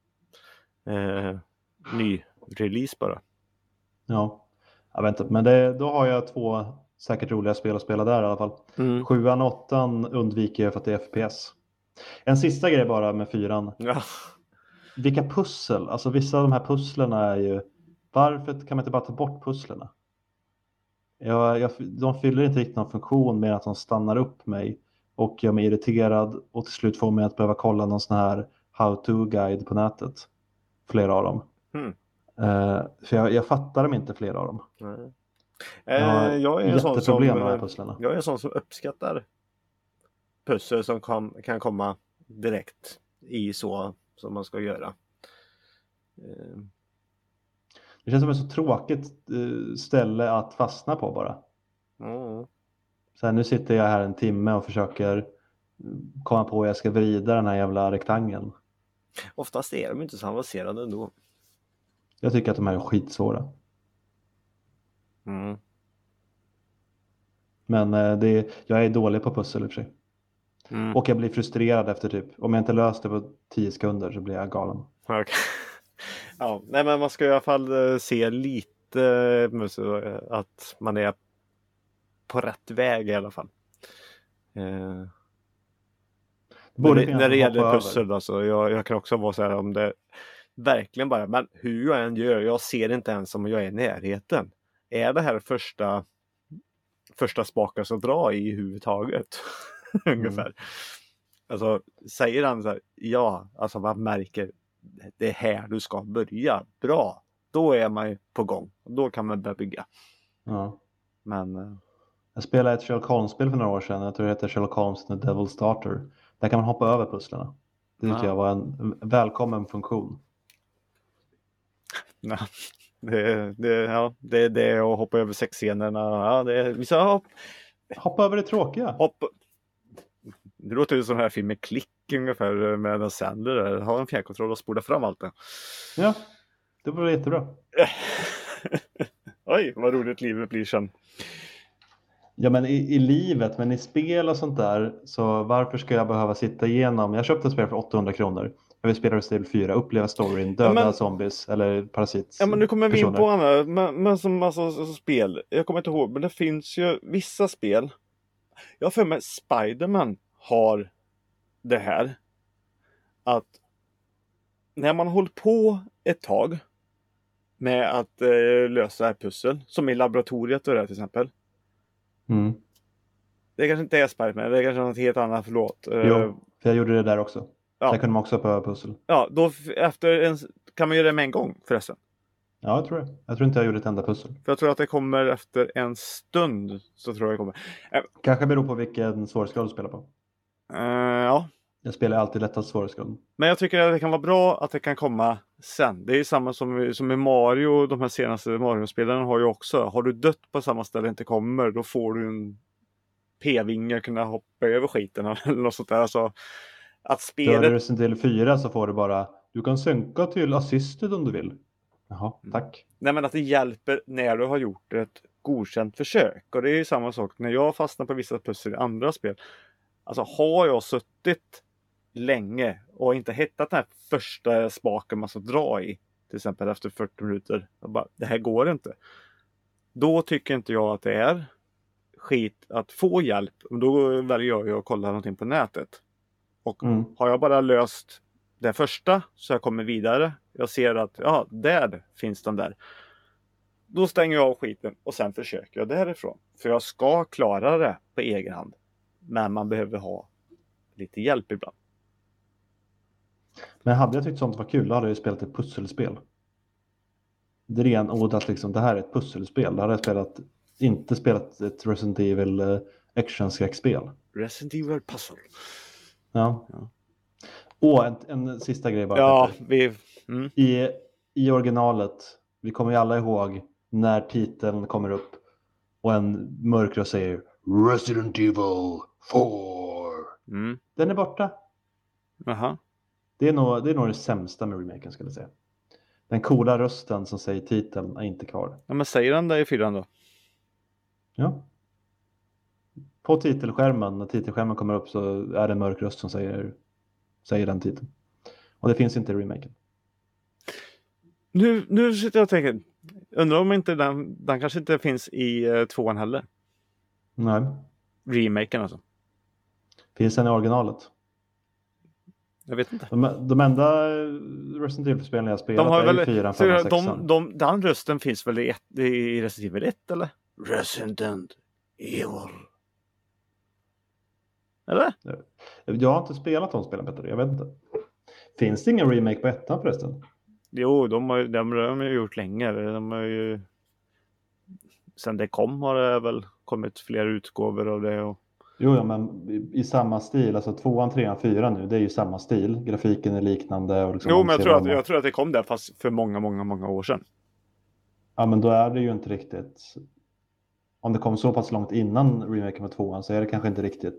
[SPEAKER 2] ny release bara.
[SPEAKER 1] Ja, jag vet inte. Men då har jag 2 säkert roliga spel att spela där i alla fall. 7:an och 8:an undviker jag för att det är FPS. En sista grej bara med 4:an.
[SPEAKER 2] Ja.
[SPEAKER 1] Vilka pussel, alltså vissa av de här pusslerna är ju, varför kan man inte bara ta bort pusslerna? De fyller inte riktigt någon funktion med att de stannar upp mig och gör mig irriterad och till slut får mig att behöva kolla någon sån här how-to-guide på nätet. Flera av dem. För jag fattar dem inte, flera av dem.
[SPEAKER 2] Jag är
[SPEAKER 1] jätteproblem med de här pusslerna.
[SPEAKER 2] Jag är en sån som uppskattar pussel som kan komma direkt i så som man ska göra.
[SPEAKER 1] Det känns som ett så tråkigt ställe att fastna på bara. Så här, nu sitter jag här en timme och försöker komma på hur jag ska vrida den här jävla rektangeln.
[SPEAKER 2] Oftast är de inte så avancerade ändå.
[SPEAKER 1] Jag tycker att de här är skitsvåra.
[SPEAKER 2] Mm.
[SPEAKER 1] Men jag är dålig på pussel i och för sig.
[SPEAKER 2] Mm.
[SPEAKER 1] Och jag blir frustrerad efter typ, om jag inte löser det på 10 sekunder så blir jag galen.
[SPEAKER 2] Okay. Ja, nej, men man ska i alla fall se lite att man är på rätt väg i alla fall. När det gäller pussel alltså, jag kan också vara så här om det verkligen bara, men hur jag än gör, jag ser inte ens om jag är i närheten. Är det här första spaken som drar i huvudtaget? Ungefär. Alltså säger han så här, ja, alltså man märker det är här du ska börja. Bra, då är man ju på gång. Då kan man börja bygga.
[SPEAKER 1] Ja.
[SPEAKER 2] Men
[SPEAKER 1] jag spelade ett Sherlock Holmes-spel för några år sedan. Jag tror det heter Sherlock Holmes The Devil's Daughter. Där kan man hoppa över pusslarna. Det tycker jag var en välkommen funktion.
[SPEAKER 2] Ja, det är det och hoppa över sexscenerna. Ja, det är vissa
[SPEAKER 1] hoppa över det tråkiga.
[SPEAKER 2] Det låter ju som den här filmen Klick ungefär med en Sandler där. Ha en fjärrkontroll och spola fram allt det.
[SPEAKER 1] Ja, det var jättebra.
[SPEAKER 2] Oj, vad roligt livet blir sen.
[SPEAKER 1] Ja, men i livet, men i spel och sånt där, så varför ska jag behöva sitta igenom? Jag köpte ett spel för 800 kronor. Jag vill spela Resident Evil 4, uppleva storyn, döda zombies eller parasit.
[SPEAKER 2] Ja, men nu kommer vi in på andra, men som alltså spel. Jag kommer inte ihåg, men det finns ju vissa spel. Jag har för mig Spider-Man har det här. Att när man håller på ett tag med att lösa här pussel, som i laboratoriet och det till exempel.
[SPEAKER 1] Mm.
[SPEAKER 2] Det kanske inte är Spider-Man, det är kanske något helt annat, förlåt.
[SPEAKER 1] Jo, för jag gjorde det där också.
[SPEAKER 2] Ja.
[SPEAKER 1] Där kunde man också hoppa pussel.
[SPEAKER 2] Ja, då kan man göra det med en gång förresten.
[SPEAKER 1] Ja, jag tror det. Jag tror inte jag gjorde ett enda pussel.
[SPEAKER 2] För jag tror att det kommer efter en stund. Så tror jag det kommer.
[SPEAKER 1] Kanske beror på vilken svårighetsgrad du spelar på.
[SPEAKER 2] Ja.
[SPEAKER 1] Jag spelar alltid lättast svårighetsgrad.
[SPEAKER 2] Men jag tycker att det kan vara bra att det kan komma sen. Det är samma som med Mario. De här senaste Mario-spelarna har ju också. Har du dött på samma ställe inte kommer, då får du en p-vinge kunna hoppa över skiten eller något sånt där. Alltså, att spelet...
[SPEAKER 1] Dör du Resident Evil 4 så får du bara, du kan sänka till assisted om du vill. Jaha, tack.
[SPEAKER 2] Nej, men att det hjälper när du har gjort ett godkänt försök. Och det är ju samma sak när jag fastnar på vissa pussel i andra spel. Alltså har jag suttit länge och inte hittat den här första spaken man ska dra i, till exempel efter 40 minuter, bara, det här går inte. Då tycker inte jag att det är skit att få hjälp. Då väljer jag ju att kolla någonting på nätet. Och har jag bara löst det första så jag kommer vidare. Jag ser att ja, där finns den där. Då stänger jag av skiten och sen försöker jag därifrån. För jag ska klara det på egen hand. Men man behöver ha lite hjälp ibland.
[SPEAKER 1] Men hade jag tyckt sånt var kul, då hade jag spelat ett pusselspel. Det är renodlat liksom, det här är ett pusselspel. Då hade jag inte spelat ett Resident Evil action-skräckspel.
[SPEAKER 2] Resident Evil Puzzle.
[SPEAKER 1] Ja. En sista grej bara.
[SPEAKER 2] Ja,
[SPEAKER 1] I originalet, vi kommer ju alla ihåg när titeln kommer upp och en mörk röst säger Resident Evil 4. Den är borta.
[SPEAKER 2] Aha.
[SPEAKER 1] Det är nog det sämsta med remaken, skulle jag säga. Den coola rösten som säger titeln är inte kvar.
[SPEAKER 2] Ja, men säger den där i 4 då?
[SPEAKER 1] Ja. På titelskärmen, när titelskärmen kommer upp så är det en mörk röst som säger den titeln. Och det finns inte i remaken.
[SPEAKER 2] Nu sitter jag och tänker, undrar om inte den kanske inte finns i 2:an heller.
[SPEAKER 1] Nej.
[SPEAKER 2] Remaken alltså.
[SPEAKER 1] Finns den i originalet?
[SPEAKER 2] Jag vet inte.
[SPEAKER 1] De enda Resident Evil-spelen jag spelat är 4, 5 och 6.
[SPEAKER 2] Den rösten finns väl i Resident Evil 1 eller? Resident Evil. Eller?
[SPEAKER 1] Jag har inte spelat de spelen, Petter. Jag vet inte. Finns det ingen remake på 1:an förresten?
[SPEAKER 2] Jo, de har ju gjort länge. De har ju... Sen det kom har det väl kommit fler utgåvor av det. Och...
[SPEAKER 1] Jo, men i samma stil. Alltså 2:an, 3:an, 4:an nu. Det är ju samma stil. Grafiken är liknande. Och liksom
[SPEAKER 2] jo, men jag tror att det kom där fast för många år sedan.
[SPEAKER 1] Ja, men då är det ju inte riktigt... Om det kom så pass långt innan remaken med 2:an så är det kanske inte riktigt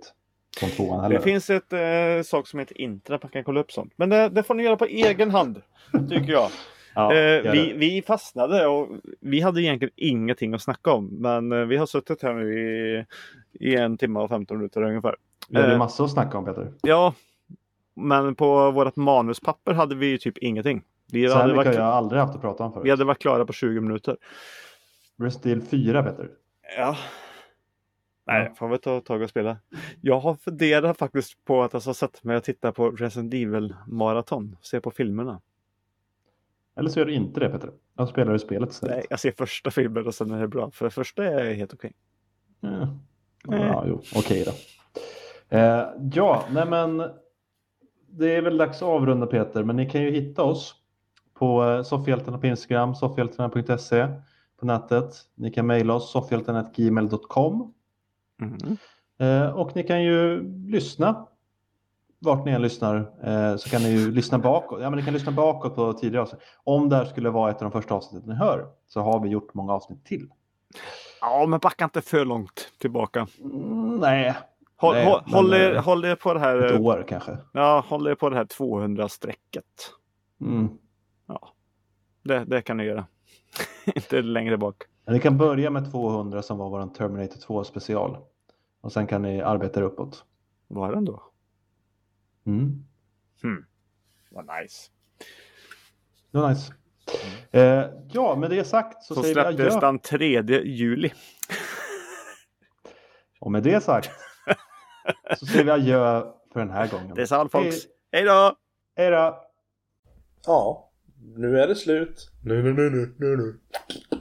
[SPEAKER 1] som 2:an heller.
[SPEAKER 2] Det finns ett sak som heter internet, man kan kolla upp sånt. Men det får ni göra på egen hand, tycker jag.
[SPEAKER 1] Ja,
[SPEAKER 2] vi fastnade och vi hade egentligen ingenting att snacka om. Men vi har suttit här nu i 1 timme och 15 minuter ungefär.
[SPEAKER 1] Ja, det är massor att snacka om, Peter.
[SPEAKER 2] Ja, men på vårt manuspapper hade vi typ ingenting.
[SPEAKER 1] Så här mycket har jag aldrig haft att prata om förut.
[SPEAKER 2] Vi hade varit klara på 20 minuter.
[SPEAKER 1] Resident Evil 4, Peter.
[SPEAKER 2] Ja. Nej, får vi ta ett tag och spela. Jag har funderat faktiskt på att jag ska sätta mig och titta på Resident Evil-maraton. Se på filmerna.
[SPEAKER 1] Eller så gör du inte det, Peter. Jag spelar du spelet istället.
[SPEAKER 2] Nej, jag ser första filmen och sen är det bra. För första är helt okej.
[SPEAKER 1] Ja, jo, okej då. Ja, nej men det är väl dags att avrunda, Peter. Men ni kan ju hitta oss på Soffhjältarna på Instagram, soffhjältarna.se på nätet. Ni kan mejla oss soffhjältarna@gmail.com. Och ni kan ju lyssna vart ni än lyssnar, så kan ni ju lyssna bakåt. Ja, men ni kan lyssna bakåt på tidigare avsnitt. Om det här skulle vara ett av de första avsnitten ni hör, så har vi gjort många avsnitt till.
[SPEAKER 2] Ja, men backa inte för långt tillbaka.
[SPEAKER 1] Nej.
[SPEAKER 2] Håll er på det här.
[SPEAKER 1] Ett år kanske.
[SPEAKER 2] Ja, håll er på det här 200-strecket. Ja, det kan ni göra. Inte längre bak.
[SPEAKER 1] Men ni kan börja med 200 som var vår Terminator 2 special. Och sen kan ni arbeta uppåt.
[SPEAKER 2] Var den då? Vad nice.
[SPEAKER 1] Det var nice. Ja, med det sagt så säger vi adjö.
[SPEAKER 2] Släpptes den 3 juli.
[SPEAKER 1] Och med det sagt så säger vi adjö för den här gången.
[SPEAKER 2] Det är så allt, folks. Hej då!
[SPEAKER 1] Hej då!
[SPEAKER 3] Ja, nu är det slut. Nu.